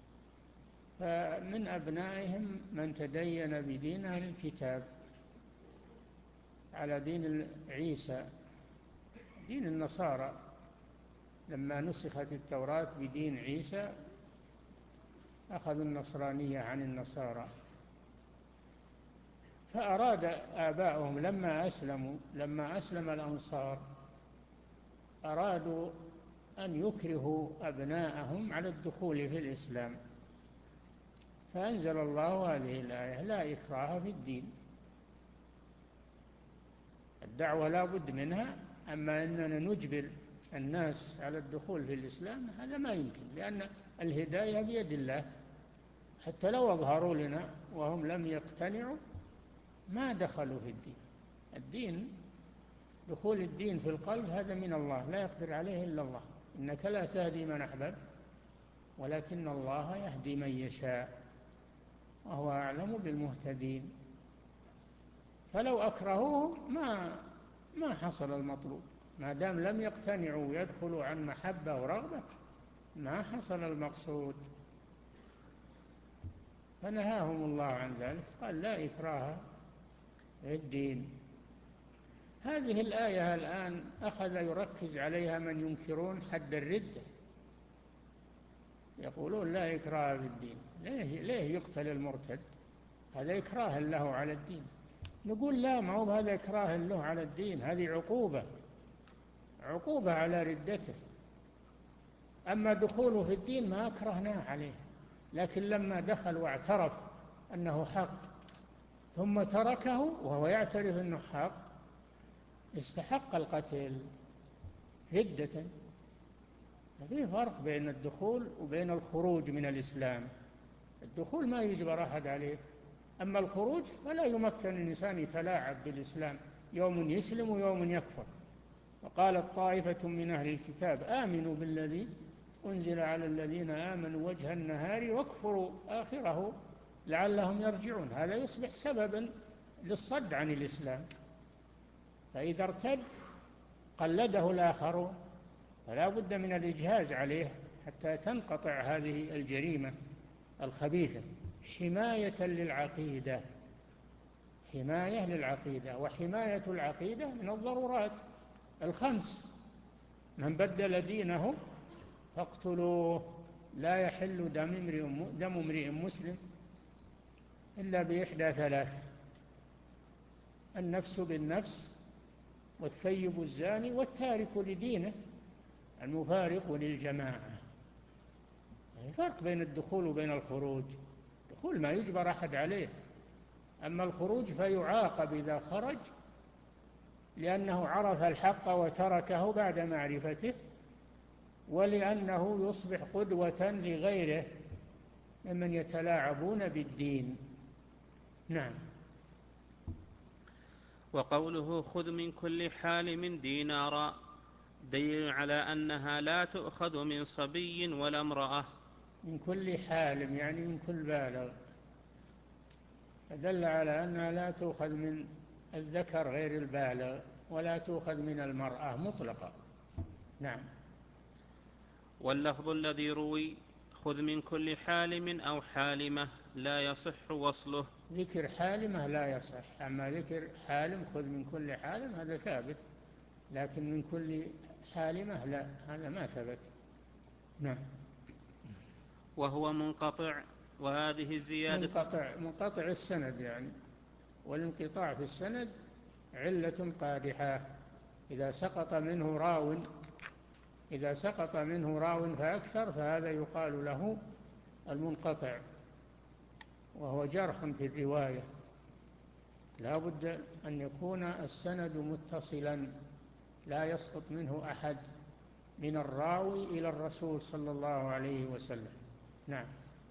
فمن أبنائهم من تدين بدين أهل الكتاب على دين عيسى، دين النصارى. لما نسخت التوراة بدين عيسى أخذوا النصرانية عن النصارى، فأراد آباؤهم لما أسلموا لما أسلم الأنصار أرادوا أن يكرهوا أبناءهم على الدخول في الإسلام، فأنزل الله هذه الآية: لا إكراه في الدين. الدعوة لا بد منها، أما أننا نجبر الناس على الدخول في الإسلام هذا ما يمكن، لأن الهداية بيد الله. حتى لو أظهروا لنا وهم لم يقتنعوا ما دخلوا في الدين. الدين دخول الدين في القلب هذا من الله، لا يقدر عليه إلا الله. إنك لا تهدي من أحببت ولكن الله يهدي من يشاء وهو أعلم بالمهتدين. فلو أكرهوهم ما ما حصل المطلوب، ما دام لم يقتنعوا ويدخلوا عن محبة ورغبة ما حصل المقصود. فنهاهم الله عن ذلك، قال: لا إكراه في الدين. هذه الآية الآن أخذ يركز عليها من ينكرون حد الردة، يقولون لا إكراه في الدين. ليه, ليه يقتل المرتد؟ هذا إكراه له على الدين. نقول لا، ما هو هذا إكراه له على الدين، هذه عقوبة عقوبة على ردته. أما دخوله في الدين ما أكرهناه عليه، لكن لما دخل واعترف أنه حق ثم تركه وهو يعترف أنه حق استحق القتل ردة. في فرق بين الدخول وبين الخروج من الإسلام. الدخول ما يجبر أحد عليه، أما الخروج فلا يمكن الإنسان يتلاعب بالإسلام، يوم يسلم ويوم يكفر. وقالت طائفة من أهل الكتاب آمنوا بالذي أنزل على الذين آمنوا وجه النهار واكفروا آخره لعلهم يرجعون. هذا يصبح سببا للصد عن الإسلام. فإذا ارتد قلده الآخرون، فلا بد من الإجهاز عليه حتى تنقطع هذه الجريمة الخبيثة، حماية للعقيدة حماية للعقيدة وحماية العقيدة من الضرورات الخمس: من بدل دينه فاقتلوه، لا يحل دم امرئ مسلم إلا بإحدى ثلاث: النفس بالنفس والثيب الزاني والتارك لدينه المفارق للجماعة. يعني فرق بين الدخول وبين الخروج. الدخول ما يجبر أحد عليه، أما الخروج فيعاقب إذا خرج لأنه عرف الحق وتركه بعد معرفته، ولأنه يصبح قدوة لغيره ممن يتلاعبون بالدين. نعم. وقوله خذ من كل حالم دينارا دليل على أنها لا تؤخذ من صبي ولا امرأة. من كل حالم يعني من كل بالغ، فدل على أنها لا تؤخذ من الذكر غير البالغ ولا تؤخذ من المرأة مطلقة. نعم. واللفظ الذي روي خذ من كل حالم أو حالمة لا يصح وصله. ذكر حالمة لا يصح، أما ذكر حالم خذ من كل حالم هذا ثابت، لكن من كل حالمة لا، هذا ما ثبت. نعم. وهو منقطع، وهذه الزيادة منقطع منقطع السند يعني، والانقطاع في السند علة قادحة. إذا سقط منه راو إذا سقط منه راو فأكثر فهذا يقال له المنقطع، وهو جرح في الرواية. لا بد أن يكون السند متصلا، لا يسقط منه أحد من الراوي إلى الرسول صلى الله عليه وسلم. نعم.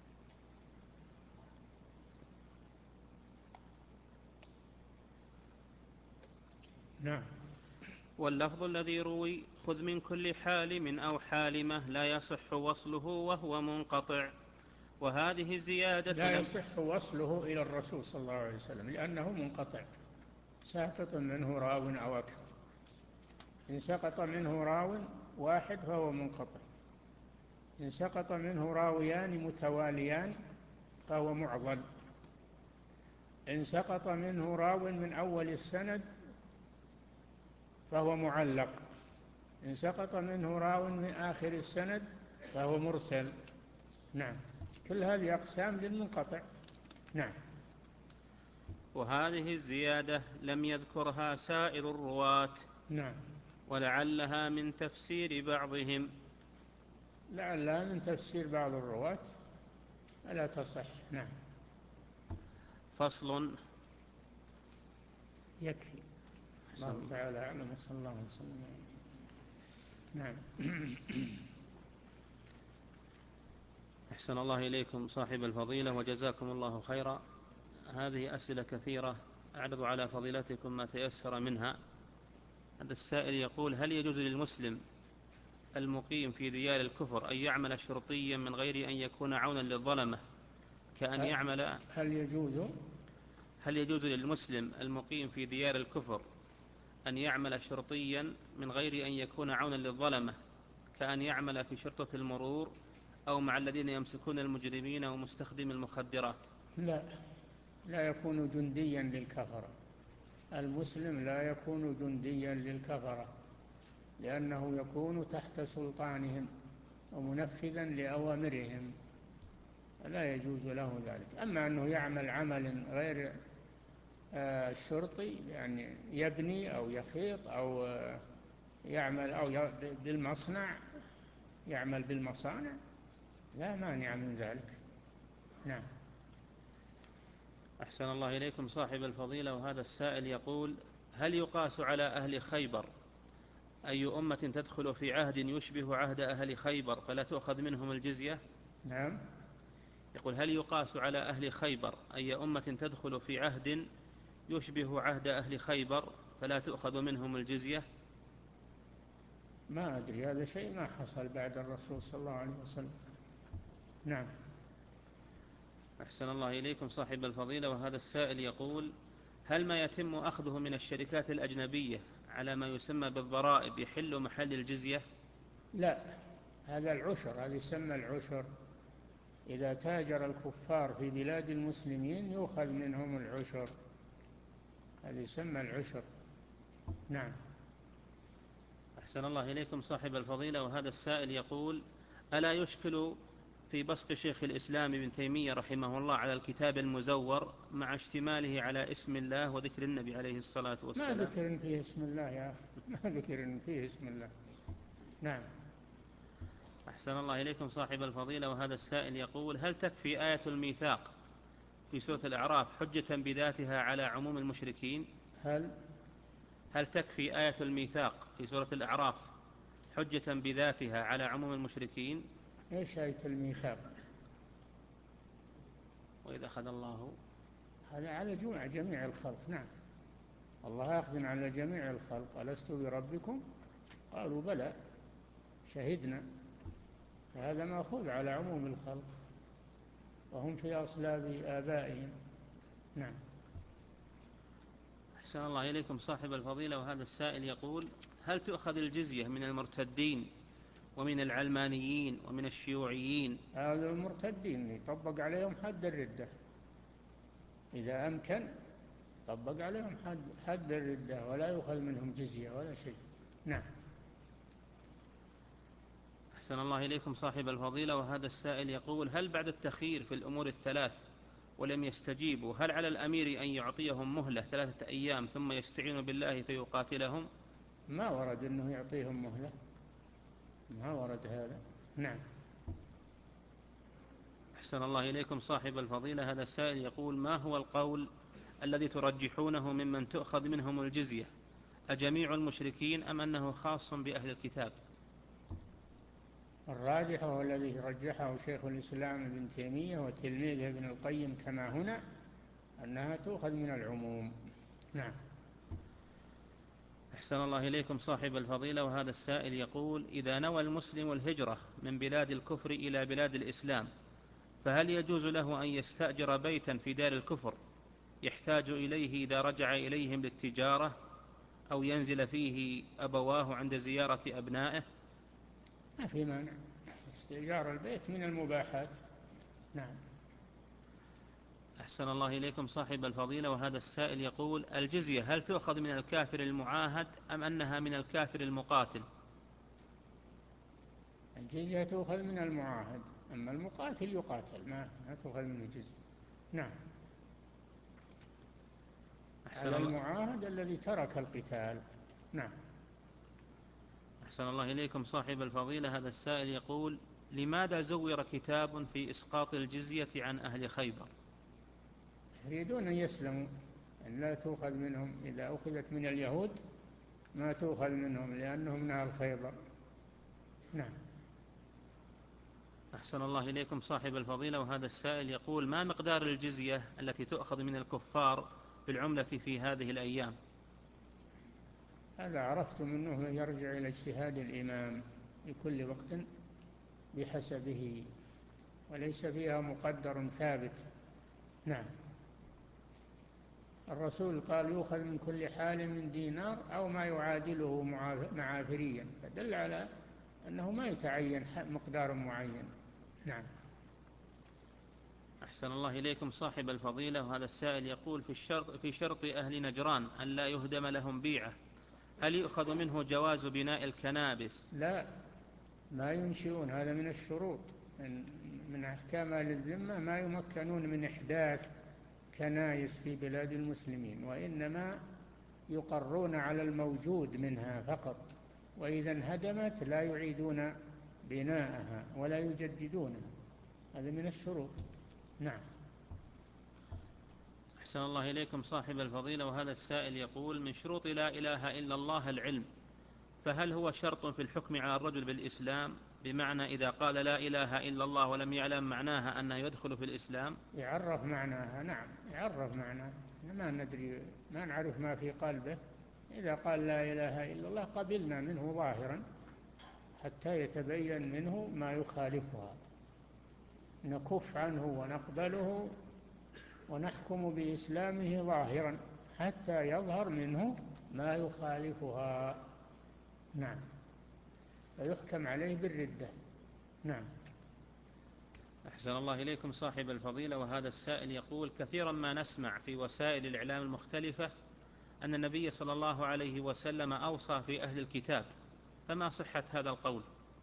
نعم. واللفظ الذي روي خذ من كل حالم أو حالمة لا يصح وصله وهو منقطع، وهذه الزيادة لا يصح وصله إلى الرسول صلى الله عليه وسلم لأنه منقطع، ساقط منه راو أو أكثر. إن سقط منه راو واحد فهو منقطع، إن سقط منه راويان متواليان فهو معضل، إن سقط منه راو من أول السند فهو معلق، إن سقط منه راو من آخر السند فهو مرسل. نعم. كل هذه أقسام للمنقطع. نعم. وهذه الزيادة لم يذكرها سائر الرواة. نعم. ولعلها من تفسير بعضهم. لعلها من تفسير بعض الرواة ألا تصح. نعم. فصل. يكفي. الله تعالى أعلم، صلى الله عليه وسلم. نعم. أحسن الله إليكم صاحب الفضيلة وجزاكم الله خيرا. هذه أسئلة كثيرة أعرض على فضيلتكم ما تيسر منها. هذا السائل يقول: هل يجوز للمسلم المقيم في ديار الكفر أن يعمل شرطيا من غير أن يكون عونا للظلمة كأن يعمل هل يجوز هل يجوز للمسلم المقيم في ديار الكفر أن يعمل شرطيا من غير أن يكون عونا للظلمة كأن يعمل في شرطة المرور أو مع الذين يمسكون المجرمين ومستخدم المخدرات؟ لا، لا يكون جنديا للكفرة. المسلم لا يكون جنديا للكفرة، لأنه يكون تحت سلطانهم ومنفذا لأوامرهم، لا يجوز له ذلك. أما أنه يعمل عمل غير الشرطي، يعني يبني أو يخيط أو يعمل أو بالمصنع، يعمل بالمصانع، لا مانع من ذلك. نعم. أحسن الله إليكم صاحب الفضيلة. وهذا السائل يقول: هل يقاس على أهل خيبر أي أمة تدخل في عهد يشبه عهد أهل خيبر فلا تؤخذ منهم الجزية؟ نعم. يقول: هل يقاس على أهل خيبر أي أمة تدخل في عهد يشبه عهد أهل خيبر فلا تؤخذ منهم الجزية؟ ما أدري، هذا شيء ما حصل بعد الرسول صلى الله عليه وسلم. نعم. أحسن الله إليكم صاحب الفضيلة. وهذا السائل يقول: هل ما يتم أخذه من الشركات الأجنبية على ما يسمى بالضرائب يحل محل الجزية؟ لا، هذا العشر، هذا يسمى العشر. إذا تاجر الكفار في بلاد المسلمين يؤخذ منهم العشر، هذا يسمى العشر. نعم. أحسن الله إليكم صاحب الفضيلة. وهذا السائل يقول: ألا يشكل في بصق شيخ الإسلام ابن تيمية رحمه الله على الكتاب المزور مع اشتماله على اسم الله وذكر النبي عليه الصلاة والسلام؟ ما ذكر فيه اسم الله يا أخي، ما ذكر فيه اسم الله. نعم. أحسن الله إليكم صاحب الفضيلة. وهذا السائل يقول: هل تكفي آية الميثاق في سورة الأعراف حجة بذاتها على عموم المشركين؟ هل هل تكفي آية الميثاق في سورة الأعراف حجة بذاتها على عموم المشركين؟ إيش آية الميثاق؟ وإذا أخذ الله، هذا على جميع جميع الخلق. نعم. الله أخذ على جميع الخلق: ألست بربكم؟ قالوا بلى شهدنا. فهذا مأخوذ على عموم الخلق وهم في أصلاب آبائهم. نعم. أحسن الله إليكم صاحب الفضيلة. وهذا السائل يقول: هل تؤخذ الجزية من المرتدين ومن العلمانيين ومن الشيوعيين؟ هذا المرتدين يطبق عليهم حد الردة، إذا أمكن طبق عليهم حد, حد الردة ولا يؤخذ منهم جزية ولا شيء. نعم. أحسن الله إليكم صاحب الفضيلة. وهذا السائل يقول: هل بعد التخيير في الأمور الثلاث ولم يستجيبوا هل على الأمير أن يعطيهم مهلة ثلاثة أيام ثم يستعين بالله فيقاتلهم؟ ما ورد أنه يعطيهم مهلة، ما ورد هذا. نعم. أحسن الله إليكم صاحب الفضيلة. هذا السائل يقول: ما هو القول الذي ترجحونه ممن تؤخذ منهم الجزية، أجميع المشركين أم أنه خاص بأهل الكتاب؟ الراجح هو الذي رجحه شيخ الإسلام ابن تيمية وتلميذه ابن القيم كما هنا، أنها تؤخذ من العموم. نعم. أحسن الله إليكم صاحب الفضيلة. وهذا السائل يقول: إذا نوى المسلم الهجرة من بلاد الكفر إلى بلاد الإسلام فهل يجوز له أن يستأجر بيتا في دار الكفر يحتاج إليه إذا رجع إليهم للتجارة أو ينزل فيه أبواه عند زيارة أبنائه؟ ما في مانع، استئجار البيت من المباحات. نعم. أحسن الله إليكم صاحب الفضيلة. وهذا السائل يقول: الجزية هل تؤخذ من الكافر المعاهد أم أنها من الكافر المقاتل؟ الجزية تؤخذ من المعاهد، أما المقاتل يقاتل، ما, ما تؤخذ منه الجزية. نعم. على المعاهد الذي ترك القتال. نعم. أحسن الله إليكم صاحب الفضيلة. هذا السائل يقول: لماذا زور كتاب في إسقاط الجزية عن أهل خيبر؟ يريدون أن يسلموا، أن لا تؤخذ منهم، إذا أخذت من اليهود ما تؤخذ منهم لأنهم من أهل خيبر. نعم. أحسن الله إليكم صاحب الفضيلة. وهذا السائل يقول: ما مقدار الجزية التي تؤخذ من الكفار بالعملة في هذه الأيام؟ هذا عرفت منه يرجع إلى اجتهاد الإمام في كل وقت بحسبه، وليس فيها مقدر ثابت. نعم. الرسول قال: يؤخذ من كل حال من دينار أو ما يعادله معافريا، فدل على أنه ما يتعين مقدار معين. نعم. أحسن الله إليكم صاحب الفضيلة. وهذا السائل يقول: في الشرط في شرط أهل نجران أن لا يهدم لهم بيعة، هل يؤخذ منه جواز بناء الكنابس؟ لا، ما ينشئون، هذا من الشروط، من أحكام أهل الذمة ما يمكنون من إحداث كنائس في بلاد المسلمين، وإنما يقرون على الموجود منها فقط، وإذا انهدمت لا يعيدون بناءها ولا يجددونها، هذا من الشروط. نعم. أحسن الله إليكم صاحب الفضيلة. وهذا السائل يقول: من شروط لا إله إلا الله العلم، فهل هو شرط في الحكم على الرجل بالإسلام؟ بمعنى إذا قال لا إله إلا الله ولم يعلم معناها أنه يدخل في الإسلام؟ يعرف معناها. نعم، يعرف معناها، ما ندري، ما نعرف ما في قلبه. إذا قال لا إله إلا الله قبلنا منه ظاهرا حتى يتبين منه ما يخالفها، نكف عنه ونقبله ونحكم بإسلامه ظاهرا حتى يظهر منه ما يخالفها. نعم. فيحكم عليه بالردة. نعم. أحسن الله إليكم صاحب الفضيلة. وهذا السائل يقول: كثيرا ما نسمع في وسائل الإعلام المختلفة أن النبي صلى الله عليه وسلم أوصى في أهل الكتاب، فما صحة هذا القول؟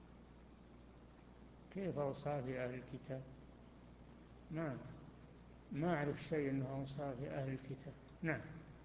كيف أوصى في أهل الكتاب؟ ما ما أعرف شيء أنه أوصى في أهل الكتاب. نعم.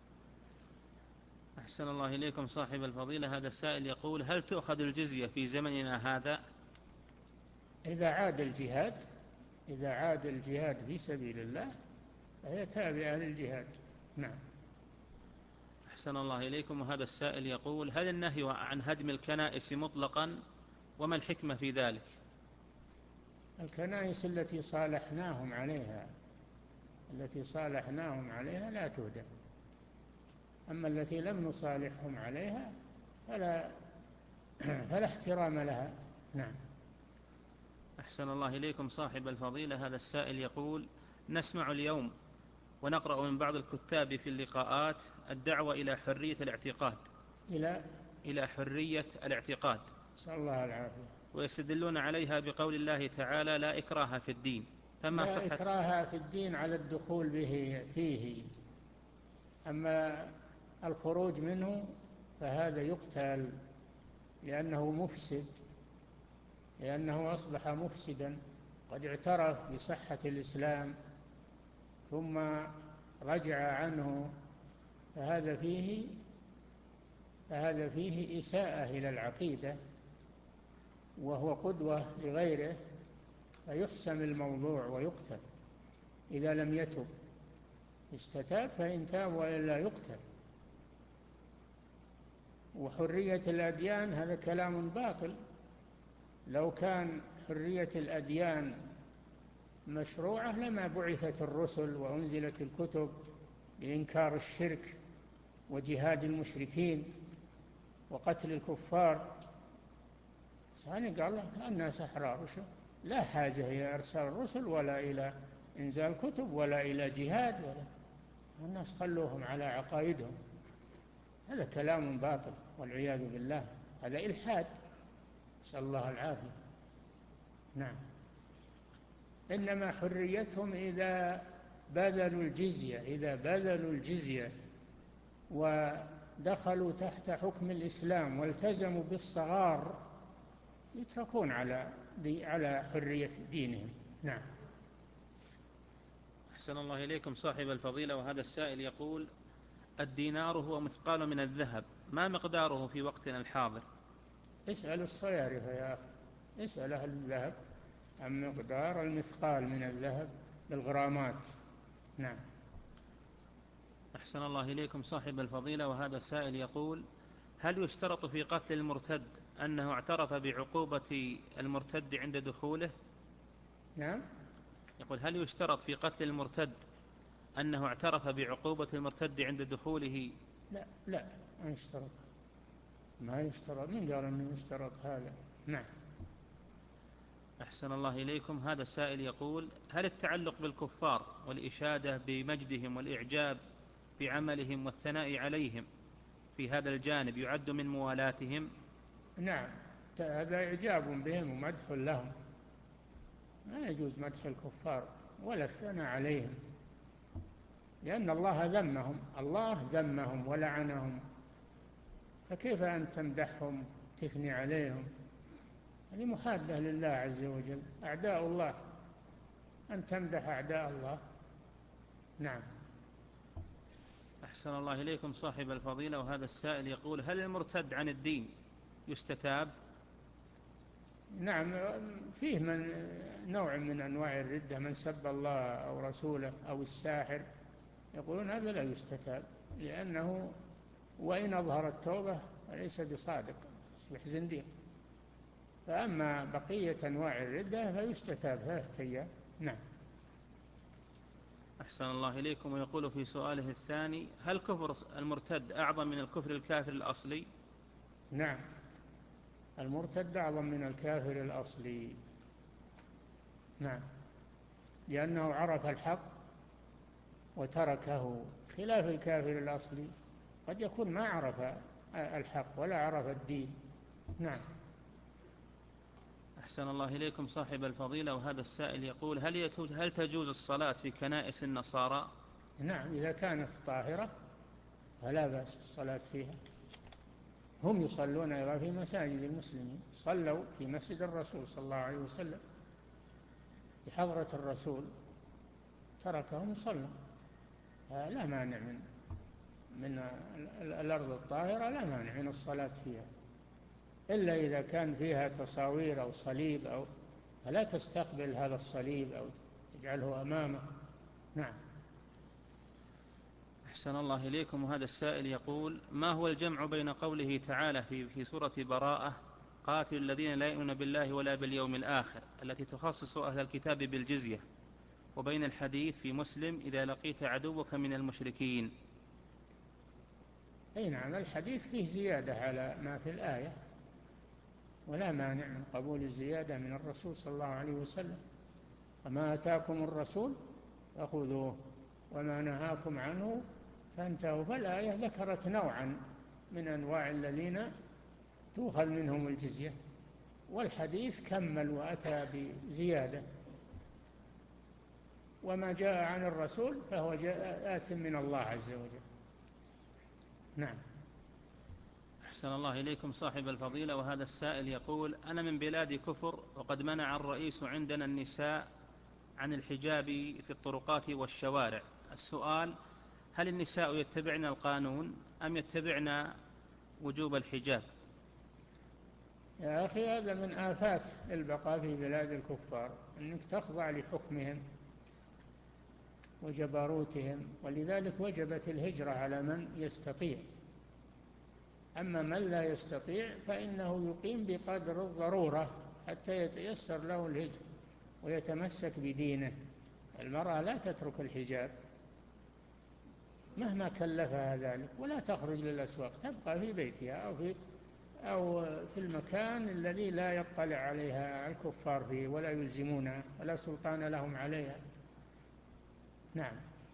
أحسن الله إليكم صاحب الفضيلة. هذا السائل يقول: هل تؤخذ الجزية في زمننا هذا؟ إذا عاد الجهاد إذا عاد الجهاد في سبيل الله فهي تابعة للجهاد. نعم. أحسن الله إليكم. وهذا السائل يقول: هل النهي عن هدم الكنائس مطلقا، وما الحكمة في ذلك؟ الكنائس التي صالحناهم عليها التي صالحناهم عليها لا تهدم، أما التي لم نصالحهم عليها فلا فلا احترام لها. نعم. أحسن الله إليكم صاحب الفضيلة. هذا السائل يقول: نسمع اليوم ونقرأ من بعض الكتاب في اللقاءات الدعوة إلى حرية الاعتقاد إلى إلى حرية الاعتقاد، نسأل الله العافية، ويستدلون عليها بقول الله تعالى: لا إكراه في الدين، فما لا صحة؟ إكراه في الدين على الدخول به فيه، أما الخروج منه فهذا يقتل لأنه مفسد، لأنه أصبح مفسدا، قد اعترف بصحة الإسلام ثم رجع عنه، فهذا فيه فهذا فيه إساءة إلى العقيدة، وهو قدوة لغيره، فيحسم الموضوع ويقتل إذا لم يتب. استتاب فإن تاب وإلا يقتل. وحرية الأديان هذا كلام باطل، لو كان حرية الأديان مشروعة لما بعثت الرسل وأنزلت الكتب لإنكار الشرك وجهاد المشركين وقتل الكفار. ثاني قال الناس أحرار، لا حاجة إلى إرسال الرسل ولا إلى إنزال كتب ولا إلى جهاد، ولا الناس خلوهم على عقائدهم. هذا كلام باطل والعياذ بالله، هذا إلحاد، نسأل الله العافية. نعم. إنما حريتهم إذا بذلوا الجزية إذا بذلوا الجزية ودخلوا تحت حكم الإسلام والتزموا بالصغار يتركون على على حرية دينهم. نعم. أحسن الله إليكم صاحب الفضيلة. وهذا السائل يقول: الدينار هو مثقال من الذهب، ما مقداره في وقتنا الحاضر؟ اسأل الصيارفة يا أخي، اسأل أهل الذهب عن مقدار المثقال من الذهب بالغرامات. نعم. أحسن الله إليكم صاحب الفضيلة، وهذا السائل يقول: هل يشترط في قتل المرتد أنه اعترف بعقوبة المرتد عند دخوله؟ نعم. يقول: هل يشترط في قتل المرتد أنه اعترف بعقوبة المرتد عند دخوله؟ لا لا، ما يشترط، ما يشترط، من قال أنه يشترط هذا؟ نعم. أحسن الله إليكم. هذا السائل يقول: هل التعلق بالكفار والإشادة بمجدهم والإعجاب بعملهم والثناء عليهم في هذا الجانب يعد من موالاتهم؟ نعم، هذا إعجاب بهم ومدح لهم، ما يجوز مدح الكفار ولا الثناء عليهم، لأن الله ذمهم، الله ذمهم ولعنهم، فكيف أن تمدحهم تثني عليهم؟ هذه محادة لله عز وجل، أعداء الله، أن تمدح أعداء الله. نعم. أحسن الله إليكم صاحب الفضيلة، وهذا السائل يقول: هل المرتد عن الدين يستتاب؟ نعم، فيه من نوع من أنواع الردة، من سب الله أو رسوله أو الساحر، يقولون هذا لا يستتاب، لأنه وإن أظهر التوبة ليس بصادق، يصبح زنديق. فأما بقية أنواع الردة فيستتاب ثلاثة أيام. نعم. أحسن الله إليكم. ويقول في سؤاله الثاني: هل كفر المرتد أعظم من الكفر الكافر الأصلي؟ نعم، المرتد أعظم من الكافر الأصلي. نعم، لأنه عرف الحق وتركه، خلاف الكافر الأصلي قد يكون ما عرف الحق ولا عرف الدين. نعم. أحسن الله إليكم صاحب الفضيلة، وهذا السائل يقول: هل هل تجوز الصلاة في كنائس النصارى؟ نعم، إذا كانت طاهرة فلا بأس الصلاة فيها، هم يصلون أيضا في مساجد المسلمين، صلوا في مسجد الرسول صلى الله عليه وسلم بحضرة الرسول، تركهم وصلوا، لا مانع من من الأرض الطاهرة، لا مانع من الصلاة فيها، إلا إذا كان فيها تصاوير أو صليب، أو فلا تستقبل هذا الصليب أو تجعله أمامك. نعم. أحسن الله إليكم. وهذا السائل يقول: ما هو الجمع بين قوله تعالى في في سورة براءة: قاتل الذين لا يؤمنون بالله ولا باليوم الآخر، التي تخصص أهل الكتاب بالجزية، وبين الحديث في مسلم: إذا لقيت عدوك من المشركين؟ أي نعم، الحديث فيه زيادة على ما في الآية، ولا مانع من قبول الزيادة من الرسول صلى الله عليه وسلم. وما أتاكم الرسول فخذوه وما نهاكم عنه فانتهوا. فالآية ذكرت نوعا من أنواع الذين تؤخذ منهم الجزية، والحديث كمل وأتى بزيادة، وما جاء عن الرسول فهو جاء آت من الله عز وجل. نعم. أحسن الله إليكم صاحب الفضيلة، وهذا السائل يقول: أنا من بلاد كفر، وقد منع الرئيس عندنا النساء عن الحجاب في الطرقات والشوارع. السؤال: هل النساء يتبعن القانون أم يتبعن وجوب الحجاب؟ يا أخي، هذا من آفات البقاء في بلاد الكفار، أنك تخضع لحكمهم وجبروتهم، ولذلك وجبت الهجرة على من يستطيع. أما من لا يستطيع فإنه يقيم بقدر الضرورة حتى يتيسر له الهجرة ويتمسك بدينه. المرأة لا تترك الحجاب مهما كلفها ذلك، ولا تخرج للأسواق، تبقى في بيتها أو في أو في المكان الذي لا يطلع عليها الكفار فيه ولا يلزمونها ولا سلطان لهم عليها. نعم.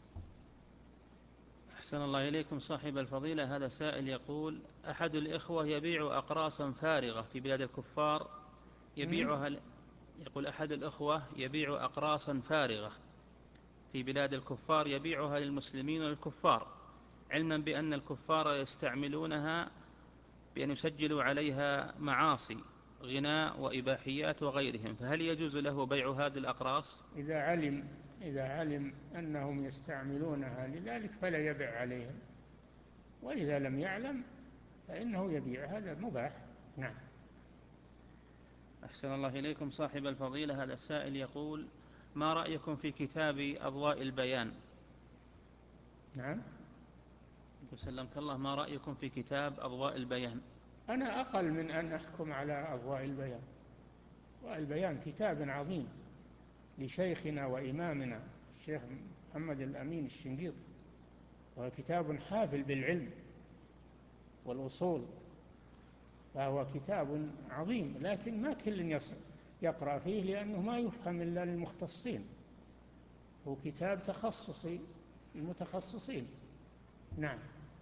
أحسن الله إليكم صاحب الفضيلة، هذا سائل يقول: أحد الإخوة يبيع أقراصا فارغة في بلاد الكفار يبيعها ل... يقول: أحد الإخوة يبيع أقراصا فارغة في بلاد الكفار يبيعها للمسلمين والكفار، علما بأن الكفار يستعملونها بأن يسجلوا عليها معاصي، غناء وإباحيات وغيرهم، فهل يجوز له بيع هذه الأقراص؟ إذا علم إذا علم أنهم يستعملونها لذلك فلا يبع عليهم، وإذا لم يعلم فإنه يبيع، هذا مباح. نعم. أحسن الله إليكم صاحب الفضيلة. هذا السائل يقول: ما رأيكم في كتاب أضواء البيان؟ نعم. سلمك الله، ما رأيكم في كتاب أضواء البيان؟ أنا أقل من أن أحكم على أضواء البيان. أضواء البيان كتاب عظيم لشيخنا وإمامنا الشيخ محمد الأمين الشنقيطي، وهو كتاب حافل بالعلم والأصول، فهو كتاب عظيم، لكن ما كل يقرأ فيه لأنه ما يفهم إلا للمختصين، هو كتاب تخصصي للمتخصصين. نعم.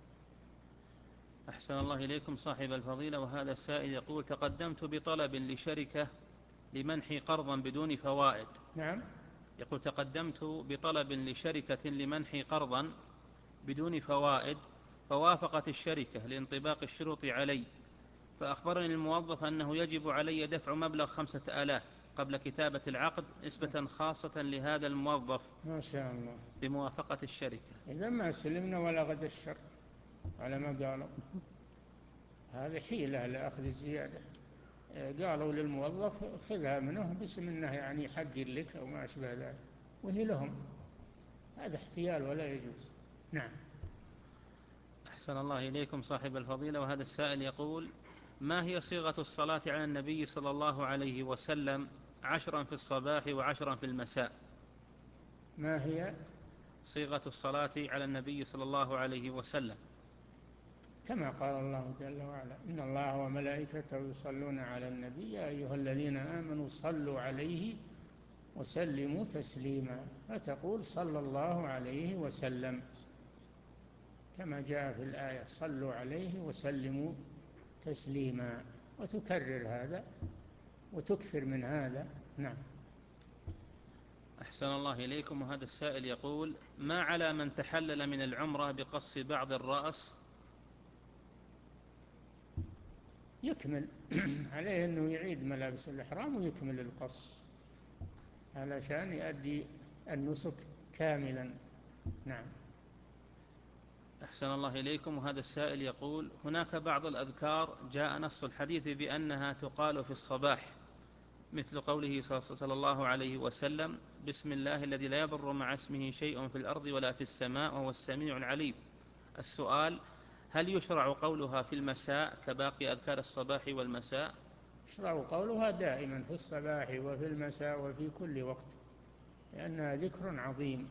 أحسن الله إليكم صاحب الفضيلة. وهذا السائل يقول: تقدمت بطلب لشركة لمنح قرضا بدون فوائد. نعم. يقول: تقدمت بطلب لشركة لمنح قرضا بدون فوائد، فوافقت الشركة لانطباق الشروط علي، فأخبرني الموظف أنه يجب علي دفع مبلغ خمسة آلاف قبل كتابة العقد نسبة خاصة لهذا الموظف. ما شاء الله. بموافقة الشركة. إذا ما سلمنا ولا غد الشر على ما قالوا، هذه حيلة لأخذ الزيادة. قالوا للموظف خذها منه باسم أنه يعني حق لك أو ما أشبه ذلك، وهي لهم، هذا احتيال ولا يجوز. نعم. أحسن الله إليكم صاحب الفضيلة. وهذا السائل يقول: ما هي صيغة الصلاة على النبي صلى الله عليه وسلم عشرا في الصباح وعشرا في المساء؟ ما هي صيغة الصلاة على النبي صلى الله عليه وسلم؟ كما قال الله جل وعلا: إن الله وملائكته يصلون على النبي يا أيها الذين آمنوا صلوا عليه وسلموا تسليما، فتقول صلى الله عليه وسلم كما جاء في الآية: صلوا عليه وسلموا تسليما، وتكرر هذا وتكثر من هذا. نعم. أحسن الله إليكم. وهذا السائل يقول: ما على من تحلل من العمرة بقص بعض الرأس؟ يكمل عليه أنه يعيد ملابس الإحرام ويكمل القص علشان يؤدي النسك كاملا. نعم. أحسن الله إليكم. وهذا السائل يقول: هناك بعض الأذكار جاء نص الحديث بأنها تقال في الصباح، مثل قوله صلى الله عليه وسلم: بسم الله الذي لا يضر مع اسمه شيء في الأرض ولا في السماء وهو السميع العليم. السؤال: هل يشرع قولها في المساء كباقي أذكار الصباح والمساء؟ يشرع قولها دائما في الصباح وفي المساء وفي كل وقت، لأنها ذكر عظيم،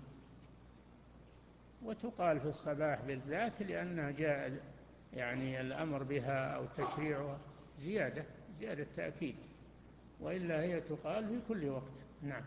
وتقال في الصباح بالذات لأنها جاء يعني الأمر بها أو تشريعها زيادة زيادة تأكيد، وإلا هي تقال في كل وقت. نعم.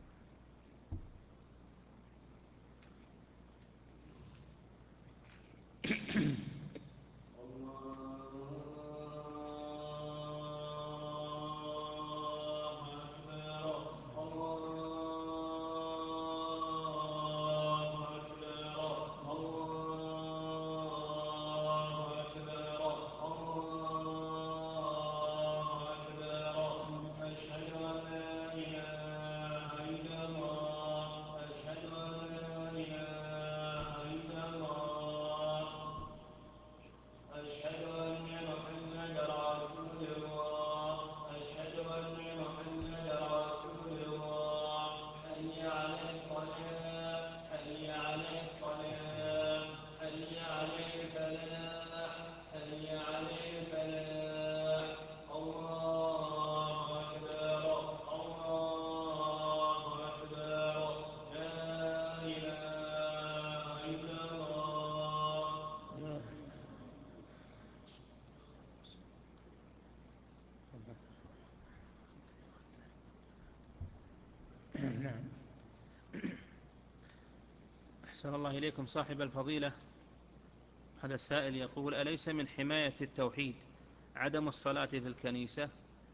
نعم. أحسن الله إليكم صاحب الفضيلة. هذا السائل يقول: أليس من حماية التوحيد عدم الصلاة في الكنيسة؟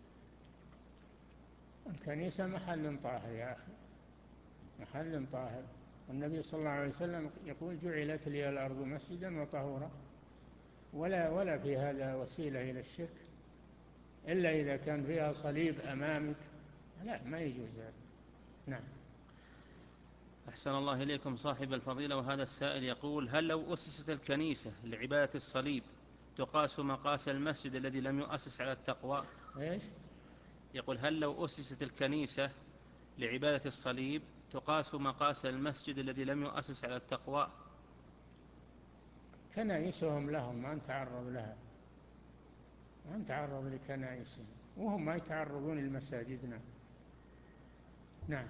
الكنيسة محل طاهر يا أخي، محل طاهر، والنبي صلى الله عليه وسلم يقول: جعلت لي الأرض مسجدا وطهورا، ولا ولا في هذا وسيلة إلى الشرك إلا إذا كان فيها صليب أمامك، لا ما يجوز هذا. نعم. أحسن الله إليكم صاحب الفضيلة، وهذا السائل يقول: هل لو أسست الكنيسة لعبادة الصليب تقاس مقاس المسجد الذي لم يؤسس على التقوى؟ إيش؟ يقول: هل لو أسست الكنيسة لعبادة الصليب تقاس مقاس المسجد الذي لم يؤسس على التقوى؟ كنائسهم لهم، ما نتعرض لها، ما نتعرض لكنائسهم، وهم ما يتعرضون لمساجدنا. نعم.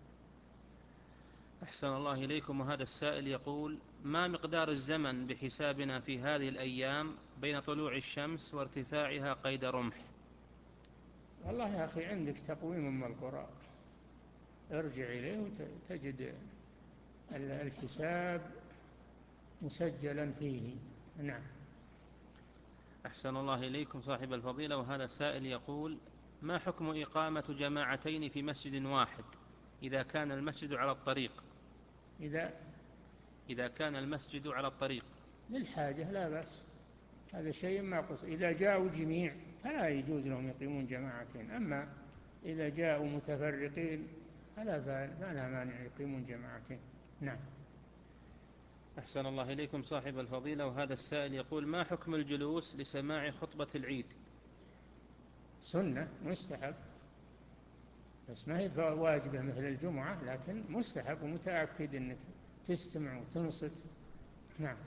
أحسن الله إليكم، وهذا السائل يقول: ما مقدار الزمن بحسابنا في هذه الأيام بين طلوع الشمس وارتفاعها قيد رمح؟ والله يا أخي عندك تقويم من القرآن، ارجع إليه وتجد الحساب مسجلا فيه. نعم. أحسن الله إليكم صاحب الفضيلة، وهذا السائل يقول: ما حكم إقامة جماعتين في مسجد واحد إذا كان المسجد على الطريق؟ إذا إذا كان المسجد على الطريق للحاجة لا بأس، هذا شيء معقوس. إذا جاءوا جميع فلا يجوز لهم يقيمون جماعتين، أما إذا جاءوا متفرقين فلا ما لا مانع يقيمون جماعتين. نعم. أحسن الله إليكم صاحب الفضيلة، وهذا السائل يقول: ما حكم الجلوس لسماع خطبة العيد؟ سنة مستحب، بس ما هي واجبة مثل الجمعة، لكن مستحب ومتأكد أنك تستمع وتنصت. نعم.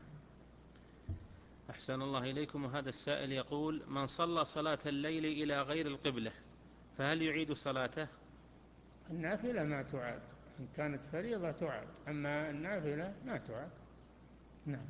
أحسن الله إليكم، وهذا السائل يقول: من صلى صلاة الليل إلى غير القبلة فهل يعيد صلاته؟ النافلة ما تعاد، إن كانت فريضة تعاد، أما النافلة ما تعاد. نعم.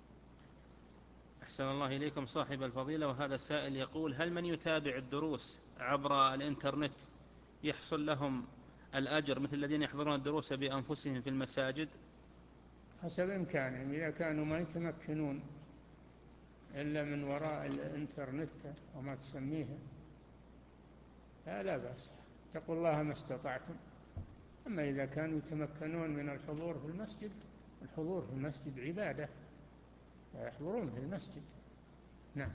أحسن الله إليكم صاحب الفضيلة، وهذا السائل يقول: هل من يتابع الدروس عبر الإنترنت يحصل لهم الأجر مثل الذين يحضرون الدروس بأنفسهم في المساجد؟ حسب إمكانهم، إذا كانوا ما يتمكنون إلا من وراء الإنترنت وما تسميه لا, لا بأس، اتقوا الله ما استطعتم. أما إذا كانوا يتمكنون من الحضور في المسجد، الحضور في المسجد عبادة، يحضرون في المسجد. نعم.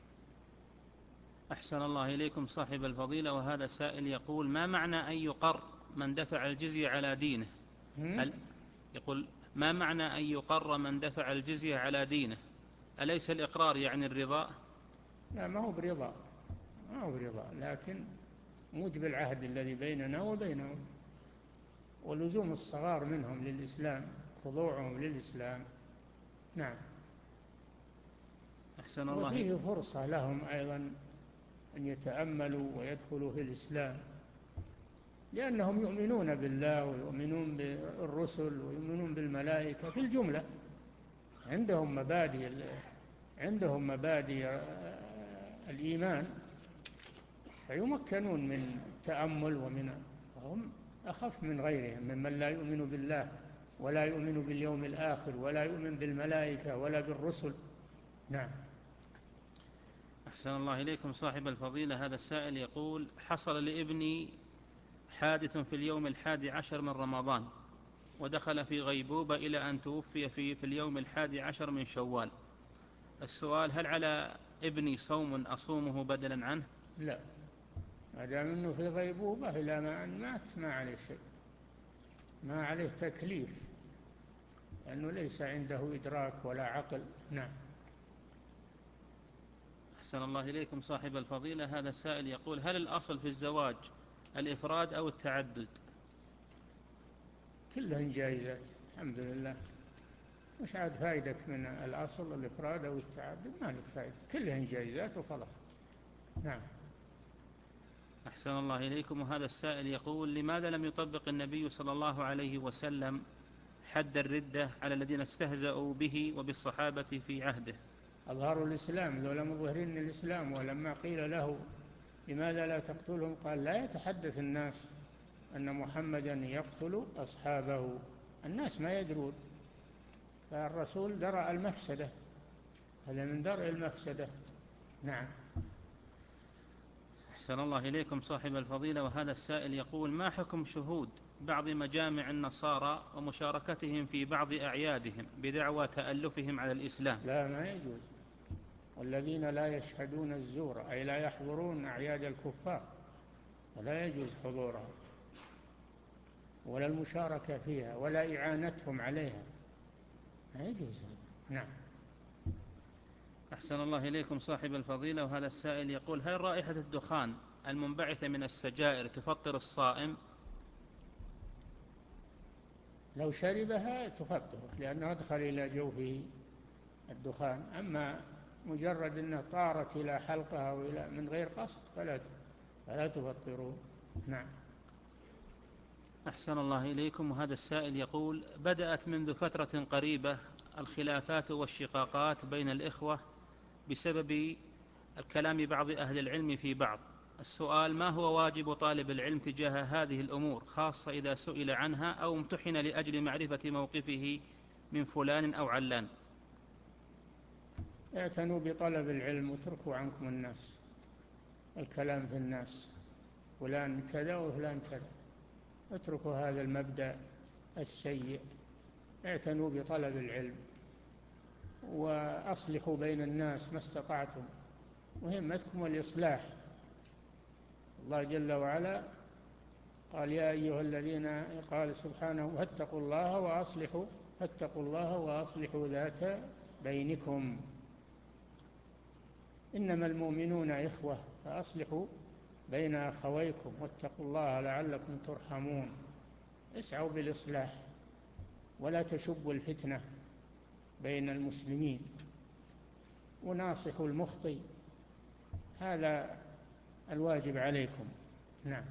أحسن الله إليكم صاحب الفضيلة، وهذا سائل يقول: ما معنى أن يقر من دفع الجزية على دينه؟ هل يقول: ما معنى أن يقر من دفع الجزية على دينه؟ أليس الإقرار يعني الرضا؟ لا، ما هو برضا، ما هو برضا، لكن موجب العهد الذي بيننا وبينهم، ولزوم الصغار منهم للإسلام، خضوعهم للإسلام. نعم. أحسن الله. وفيه فرصة لهم أيضا أن يتأملوا ويدخلوا في الإسلام، لأنهم يؤمنون بالله ويؤمنون بالرسل ويؤمنون بالملائكة في الجملة، عندهم مبادئ عندهم مبادئ الإيمان، فيمكنون من التأمل، ومن هم أخف من غيرهم ممن لا يؤمن بالله ولا يؤمن باليوم الآخر ولا يؤمن بالملائكة ولا بالرسل. نعم. أحسن الله إليكم صاحب الفضيلة، هذا السائل يقول: حصل لابني حادث في اليوم الحادي عشر من رمضان، ودخل في غيبوبة إلى أن توفي في, في اليوم الحادي عشر من شوال. السؤال: هل على ابني صوم أصومه بدلا عنه؟ لا، ما دام أنه في غيبوبة إلى ما أن مات ما عليه شيء، ما عليه تكليف، لأنه ليس عنده إدراك ولا عقل. نعم. أحسن الله إليكم صاحب الفضيلة، هذا السائل يقول: هل الأصل في الزواج الإفراد أو التعدد؟ كلهن جائزات الحمد لله، مش عاد فائدك من الأصل الإفراد أو التعدد، ما لك فائدة، كلهن جائزات وخلاص. نعم. أحسن الله إليكم، وهذا السائل يقول: لماذا لم يطبق النبي صلى الله عليه وسلم حد الردة على الذين استهزأوا به وبالصحابة في عهده؟ أظهروا الإسلام، ذولا مظهرين الإسلام، ولما قيل له لماذا لا تقتلهم قال: لا يتحدث الناس أن محمدا يقتل أصحابه، الناس ما يدرون، فالرسول درأ المفسدة، هذا من درء المفسدة. نعم. أحسن الله إليكم صاحب الفضيلة، وهذا السائل يقول: ما حكم شهود بعض مجامع النصارى ومشاركتهم في بعض أعيادهم بدعوى تألفهم على الإسلام؟ لا، ما يجوز، والذين لا يشهدون الزور أي لا يحضرون أعياد الكفار فلا يجوز حضورها. ولا المشاركة فيها ولا إعانتهم عليها، ما يجوز هذا. نعم. أحسن الله إليكم صاحب الفضيلة، وهذا السائل يقول: هل رائحة الدخان المنبعثة من السجائر تفطر الصائم؟ لو شربها تفطره، لأنه أدخل إلى جوفه الدخان. أما مجرد أنها طارت إلى حلقها أو إلى من غير قصد فلا فلا تفطره. نعم. أحسن الله إليكم، وهذا السائل يقول: بدأت منذ فترة قريبة الخلافات والشقاقات بين الإخوة بسبب الكلام بعض أهل العلم في بعض. السؤال: ما هو واجب طالب العلم تجاه هذه الأمور، خاصة إذا سئل عنها أو امتحن لأجل معرفة موقفه من فلان أو علان؟ اعتنوا بطلب العلم واتركوا عنكم الناس، الكلام في الناس، فلان كذا وفلان كذا، اتركوا هذا المبدأ السيء. اعتنوا بطلب العلم وأصلحوا بين الناس ما استطعتم، مهمتكم الإصلاح. الله جل وعلا قال: يا أيها الذين، قال سبحانه: واتقوا الله وأصلحوا فاتقوا الله وأصلحوا ذات بينكم، إنما المؤمنون إخوة فأصلحوا بين أخويكم واتقوا الله لعلكم ترحمون. اسعوا بالإصلاح ولا تشبوا الفتنة بين المسلمين، وناصحوا المخطئ، هذا الواجب عليكم. نعم.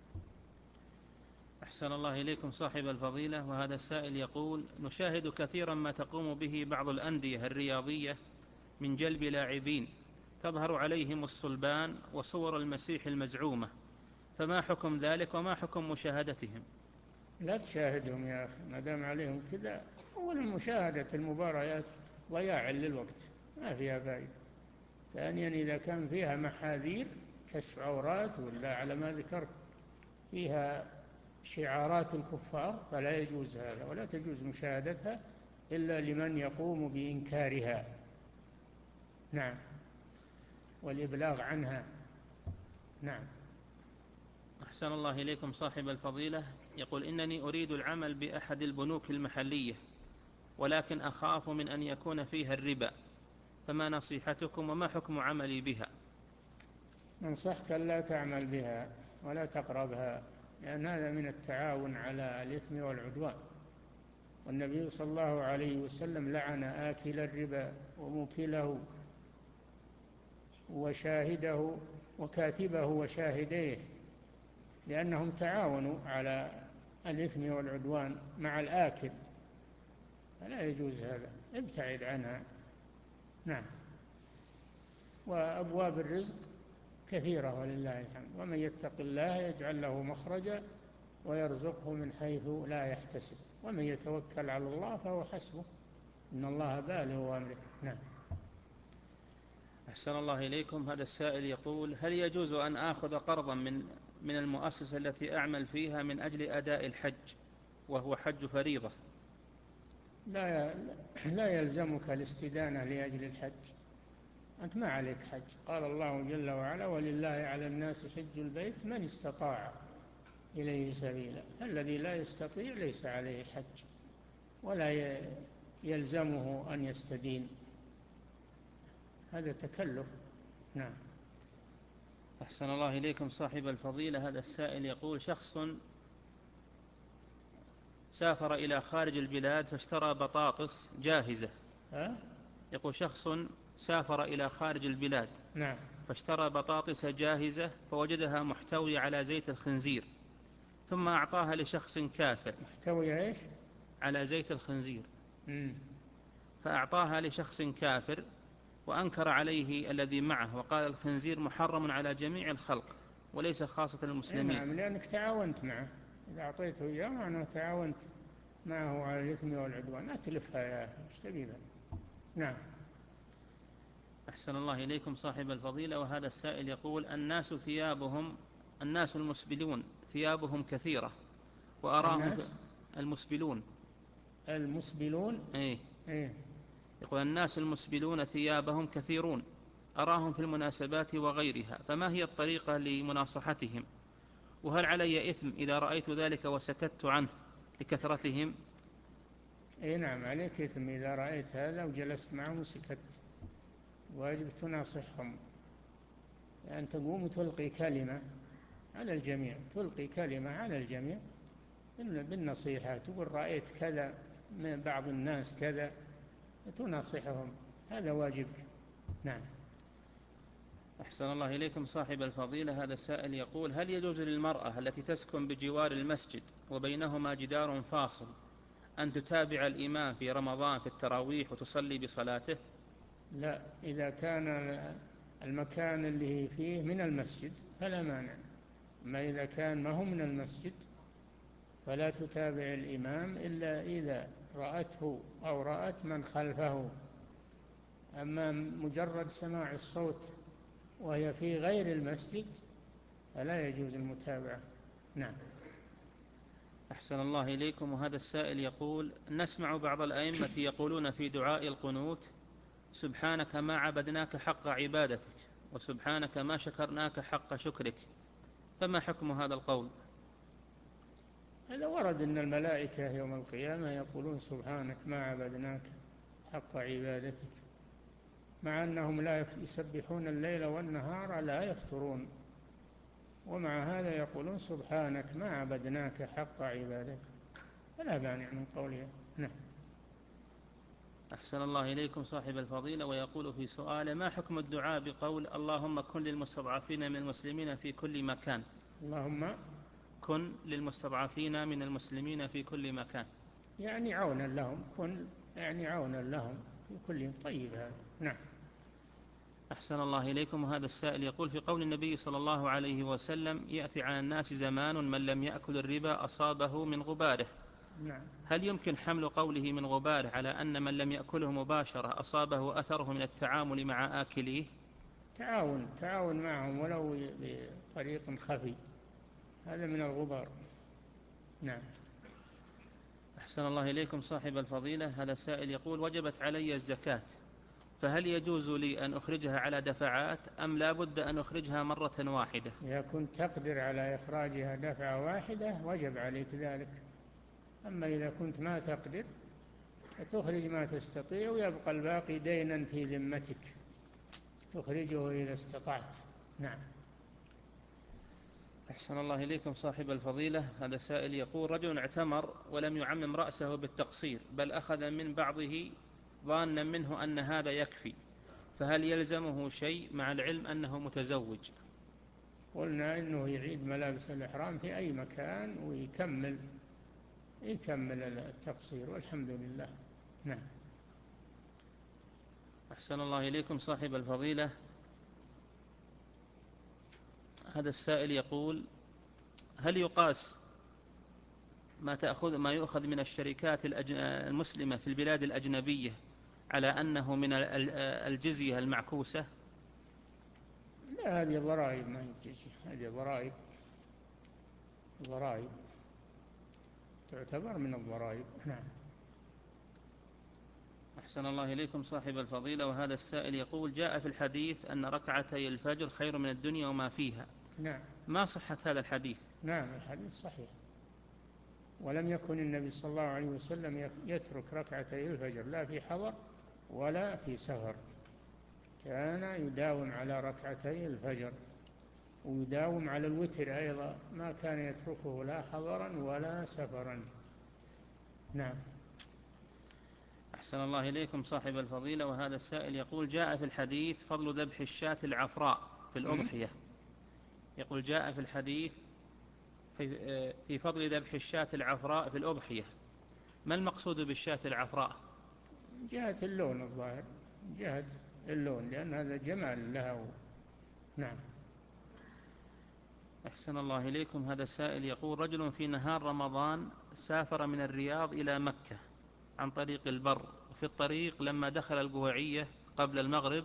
أحسن الله إليكم صاحب الفضيلة، وهذا السائل يقول: نشاهد كثيرا ما تقوم به بعض الأندية الرياضية من جلب لاعبين تظهر عليهم الصلبان وصور المسيح المزعومة، فما حكم ذلك وما حكم مشاهدتهم؟ لا تشاهدهم يا أخي، ما دام عليهم كذا. أولا مشاهدة المباريات ضياع للوقت، ما فيها فائدة. ثانيا إذا كان فيها محاذير كشف عورات ولا على ما ذكرت فيها شعارات الكفار فلا يجوز هذا، ولا تجوز مشاهدتها إلا لمن يقوم بإنكارها. نعم. والإبلاغ عنها. نعم. أحسن الله إليكم صاحب الفضيلة، يقول: إنني أريد العمل بأحد البنوك المحلية، ولكن أخاف من أن يكون فيها الربا، فما نصيحتكم وما حكم عملي بها؟ ننصحك لا تعمل بها ولا تقربها، لأن هذا من التعاون على الإثم والعدوان، والنبي صلى الله عليه وسلم لعن آكل الربا وموكله وشاهده وكاتبه وشاهديه، لأنهم تعاونوا على الإثم والعدوان مع الآكل، فلا يجوز هذا، ابتعد عنها. نعم. وأبواب الرزق كثيرة ولله الحمد، ومن يتق الله يجعل له مخرجا ويرزقه من حيث لا يحتسب، ومن يتوكل على الله فهو حسبه، إن الله بالغ أمره. نعم. أحسن الله إليكم، هذا السائل يقول: هل يجوز أن آخذ قرضا من من المؤسسة التي أعمل فيها من أجل أداء الحج وهو حج فريضة؟ لا لا يلزمك الاستدانة لأجل الحج، أنت ما عليك حج. قال الله جل وعلا: ولله على الناس حج البيت من استطاع إليه سبيلا. الذي لا يستطيع ليس عليه حج ولا يلزمه أن يستدين، هذا تكلف. نعم. أحسن الله إليكم صاحب الفضيلة، هذا السائل يقول: شخص سافر إلى خارج البلاد فاشترى بطاطس جاهزة. أه؟ يقول: شخص سافر إلى خارج البلاد نعم. فاشترى بطاطس جاهزة فوجدها محتوية على زيت الخنزير، ثم أعطاها لشخص كافر. محتوية إيش؟ على زيت الخنزير. مم. فأعطاها لشخص كافر وأنكر عليه الذي معه وقال: الخنزير محرم على جميع الخلق وليس خاصة المسلمين. نعم، لأنك تعاونت معه، إذا أعطيته إياه معناه تعاونت معه على الإثم والعدوان. أتلفها يا أخي، ايش تبي؟ نعم. أحسن الله إليكم صاحب الفضيلة، وهذا السائل يقول: الناس ثيابهم الناس المسبلون ثيابهم كثيرة وأراهم الناس المسبلون المسبلون إيه؟ إيه؟ يقول: الناس المسبلون ثيابهم كثيرون أراهم في المناسبات وغيرها، فما هي الطريقة لمناصحتهم وهل علي إثم إذا رأيت ذلك وسكت عنه لكثرتهم؟ اي نعم، عليك إثم إذا رأيت هذا وجلست معهم وسكت. واجب تناصحهم، أن تقوم وتلقي كلمة على الجميع، تلقي كلمة على الجميع بالنصيحة، تقول رأيت كذا من بعض الناس كذا، تناصحهم، هذا واجبك. نعم. أحسن الله إليكم صاحب الفضيلة. هذا السائل يقول: هل يجوز للمرأة التي تسكن بجوار المسجد وبينهما جدار فاصل أن تتابع الإمام في رمضان في التراويح وتصلي بصلاته؟ لا، إذا كان المكان اللي هي فيه من المسجد فلا مانع، ما إذا كان ما هو من المسجد فلا تتابع الإمام إلا إذا رأته أو رأت من خلفه. أما مجرد سماع الصوت وهي في غير المسجد فلا يجوز المتابعة. نعم. أحسن الله إليكم. وهذا السائل يقول: نسمع بعض الأئمة يقولون في دعاء القنوت: سبحانك ما عبدناك حق عبادتك، وسبحانك ما شكرناك حق شكرك، فما حكم هذا القول؟ هذا ورد أن الملائكة يوم القيامة يقولون سبحانك ما عبدناك حق عبادتك، مع أنهم لا يسبحون الليل والنهار لا يفترون، ومع هذا يقولون سبحانك ما عبدناك حق عبادتك، فلا مانع من قولها. نعم. أحسن الله إليكم صاحب الفضيلة. ويقول في سؤال: ما حكم الدعاء بقول اللهم كن للمستضعفين من المسلمين في كل مكان؟ اللهم كن للمستضعفين من المسلمين في كل مكان، يعني عونا لهم، كن يعني عونا لهم في كل. طيب هذا. نعم. أحسن الله إليكم. وهذا السائل يقول: في قول النبي صلى الله عليه وسلم: يأتي على الناس زمان من لم يأكل الربا أصابه من غباره، نعم. هل يمكن حمل قوله من غباره على أن من لم يأكله مباشرة أصابه أثره من التعامل مع آكليه؟ تعاون تعاون معهم ولو بطريق خفي، هذا من الغبار. نعم. أحسن الله إليكم صاحب الفضيلة. هذا السائل يقول: وجبت علي الزكاة، فهل يجوز لي أن أخرجها على دفعات أم لا بد أن أخرجها مرة واحدة؟ إذا كنت تقدر على إخراجها دفعة واحدة وجب عليك ذلك، أما إذا كنت ما تقدر فتخرج ما تستطيع ويبقى الباقي دينا في ذمتك تخرجه إذا استطعت. نعم. أحسن الله إليكم صاحب الفضيلة. هذا سائل يقول: رجل اعتمر ولم يعمم رأسه بالتقصير، بل أخذ من بعضه ظانا منه أن هذا يكفي، فهل يلزمه شيء مع العلم أنه متزوج؟ قلنا إنه يعيد ملابس الإحرام في أي مكان ويكمل يكمل التقصير والحمد لله. نعم. أحسن الله إليكم صاحب الفضيلة. هذا السائل يقول: هل يقاس ما تأخذ ما يؤخذ من الشركات المسلمة في البلاد الأجنبية على أنه من الجزية المعكوسة؟ لا، هذه ضرائب، ما هي الجزية، هذه ضرائب، ضرائب تعتبر من الضرائب. نعم. أحسن الله إليكم صاحب الفضيلة. وهذا السائل يقول: جاء في الحديث أن ركعتي الفجر خير من الدنيا وما فيها، نعم. ما صحة هذا الحديث؟ نعم، الحديث صحيح، ولم يكن النبي صلى الله عليه وسلم يترك ركعتي الفجر لا في حضر ولا في سفر، كان يداوم على ركعتي الفجر ويداوم على الوتر أيضا، ما كان يتركه لا حضرا ولا سفرا. نعم. أحسن الله إليكم صاحب الفضيلة. وهذا السائل يقول: جاء في الحديث فضل ذبح الشاة العفراء في الأضحية. يقول: جاء في الحديث في في فضل ذبح الشاة العفراء في الأضحية، ما المقصود بالشاة العفراء؟ جهة اللون الظاهر، جهة اللون، لأن هذا جمال لها. نعم. أحسن الله إليكم. هذا السائل يقول: رجل في نهار رمضان سافر من الرياض إلى مكة عن طريق البر، وفي الطريق لما دخل القويعية قبل المغرب.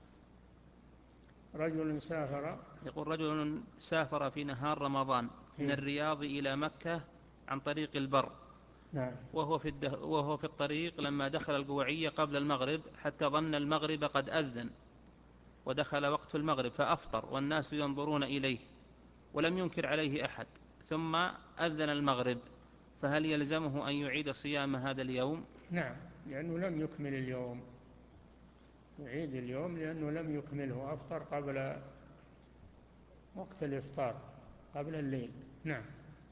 رجل سافر يقول: رجل سافر في نهار رمضان من الرياض إلى مكة عن طريق البر. نعم. وهو في, الده وهو في الطريق لما دخل القويعية قبل المغرب حتى ظن المغرب قد أذن ودخل وقت المغرب فأفطر والناس ينظرون إليه، ولم ينكر عليه أحد، ثم أذن المغرب، فهل يلزمه أن يعيد صيام هذا اليوم؟ نعم، لأنه لم يكمل اليوم، يعيد اليوم لأنه لم يكمله، أفطر قبل وقت الإفطار، قبل الليل. نعم.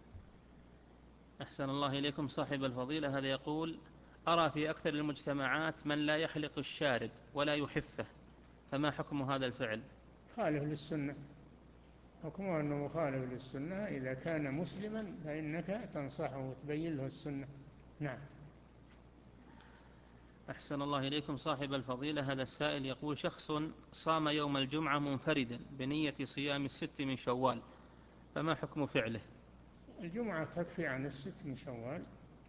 أحسن الله إليكم صاحب الفضيلة، هذا يقول: أرى في أكثر المجتمعات من لا يحلق الشارب ولا يحفه، فما حكم هذا الفعل؟ خالف للسنة، حكمه أنه مخالف للسنة. إذا كان مسلما فإنك تنصحه وتبين له السنة. نعم. أحسن الله إليكم صاحب الفضيلة، هذا السائل يقول: شخص صام يوم الجمعة منفردا بنية صيام الست من شوال، فما حكم فعله؟ الجمعة تكفي عن الست من شوال،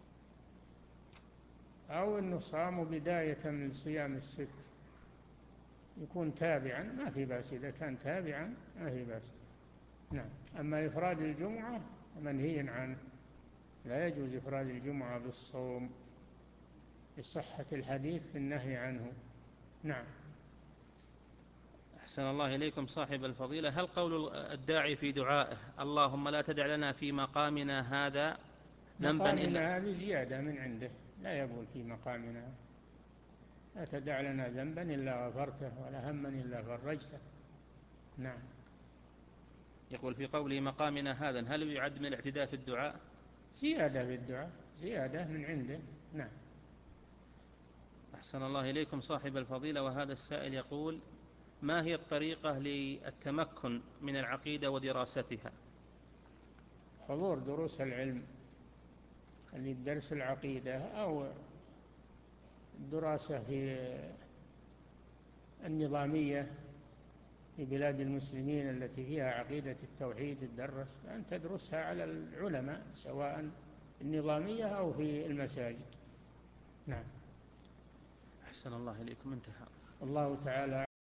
أو أنه صام بداية من صيام الست، يكون تابعا، ما في بأس، إذا كان تابعا ما في بأس. نعم. أما إفراد الجمعة منهي عنه، لا يجوز إفراد الجمعة بالصوم لصحة الحديث في النهي عنه. نعم. أحسن الله إليكم صاحب الفضيلة، هل قول الداعي في دعائه: اللهم لا تدع لنا في مقامنا هذا ذنبا إلا مقامنا هذه زيادة من عنده، لا يقول في مقامنا لا تدع لنا ذنبا إلا غفرته ولا هما إلا فرجته. نعم. يقول في قوله مقامنا هذا، هل يعد من الاعتداء في الدعاء؟ زيادة في الدعاء، زيادة من عنده. نعم. أحسن الله إليكم صاحب الفضيلة، وهذا السائل يقول: ما هي الطريقة للتمكن من العقيدة ودراستها؟ حضور دروس العلم اللي درس العقيدة، أو الدراسة في النظامية في بلاد المسلمين التي فيها عقيدة التوحيد، الدرس أن تدرسها على العلماء سواء النظامية أو في المساجد. نعم. أحسن الله إليكم، انتهى. الله تعالى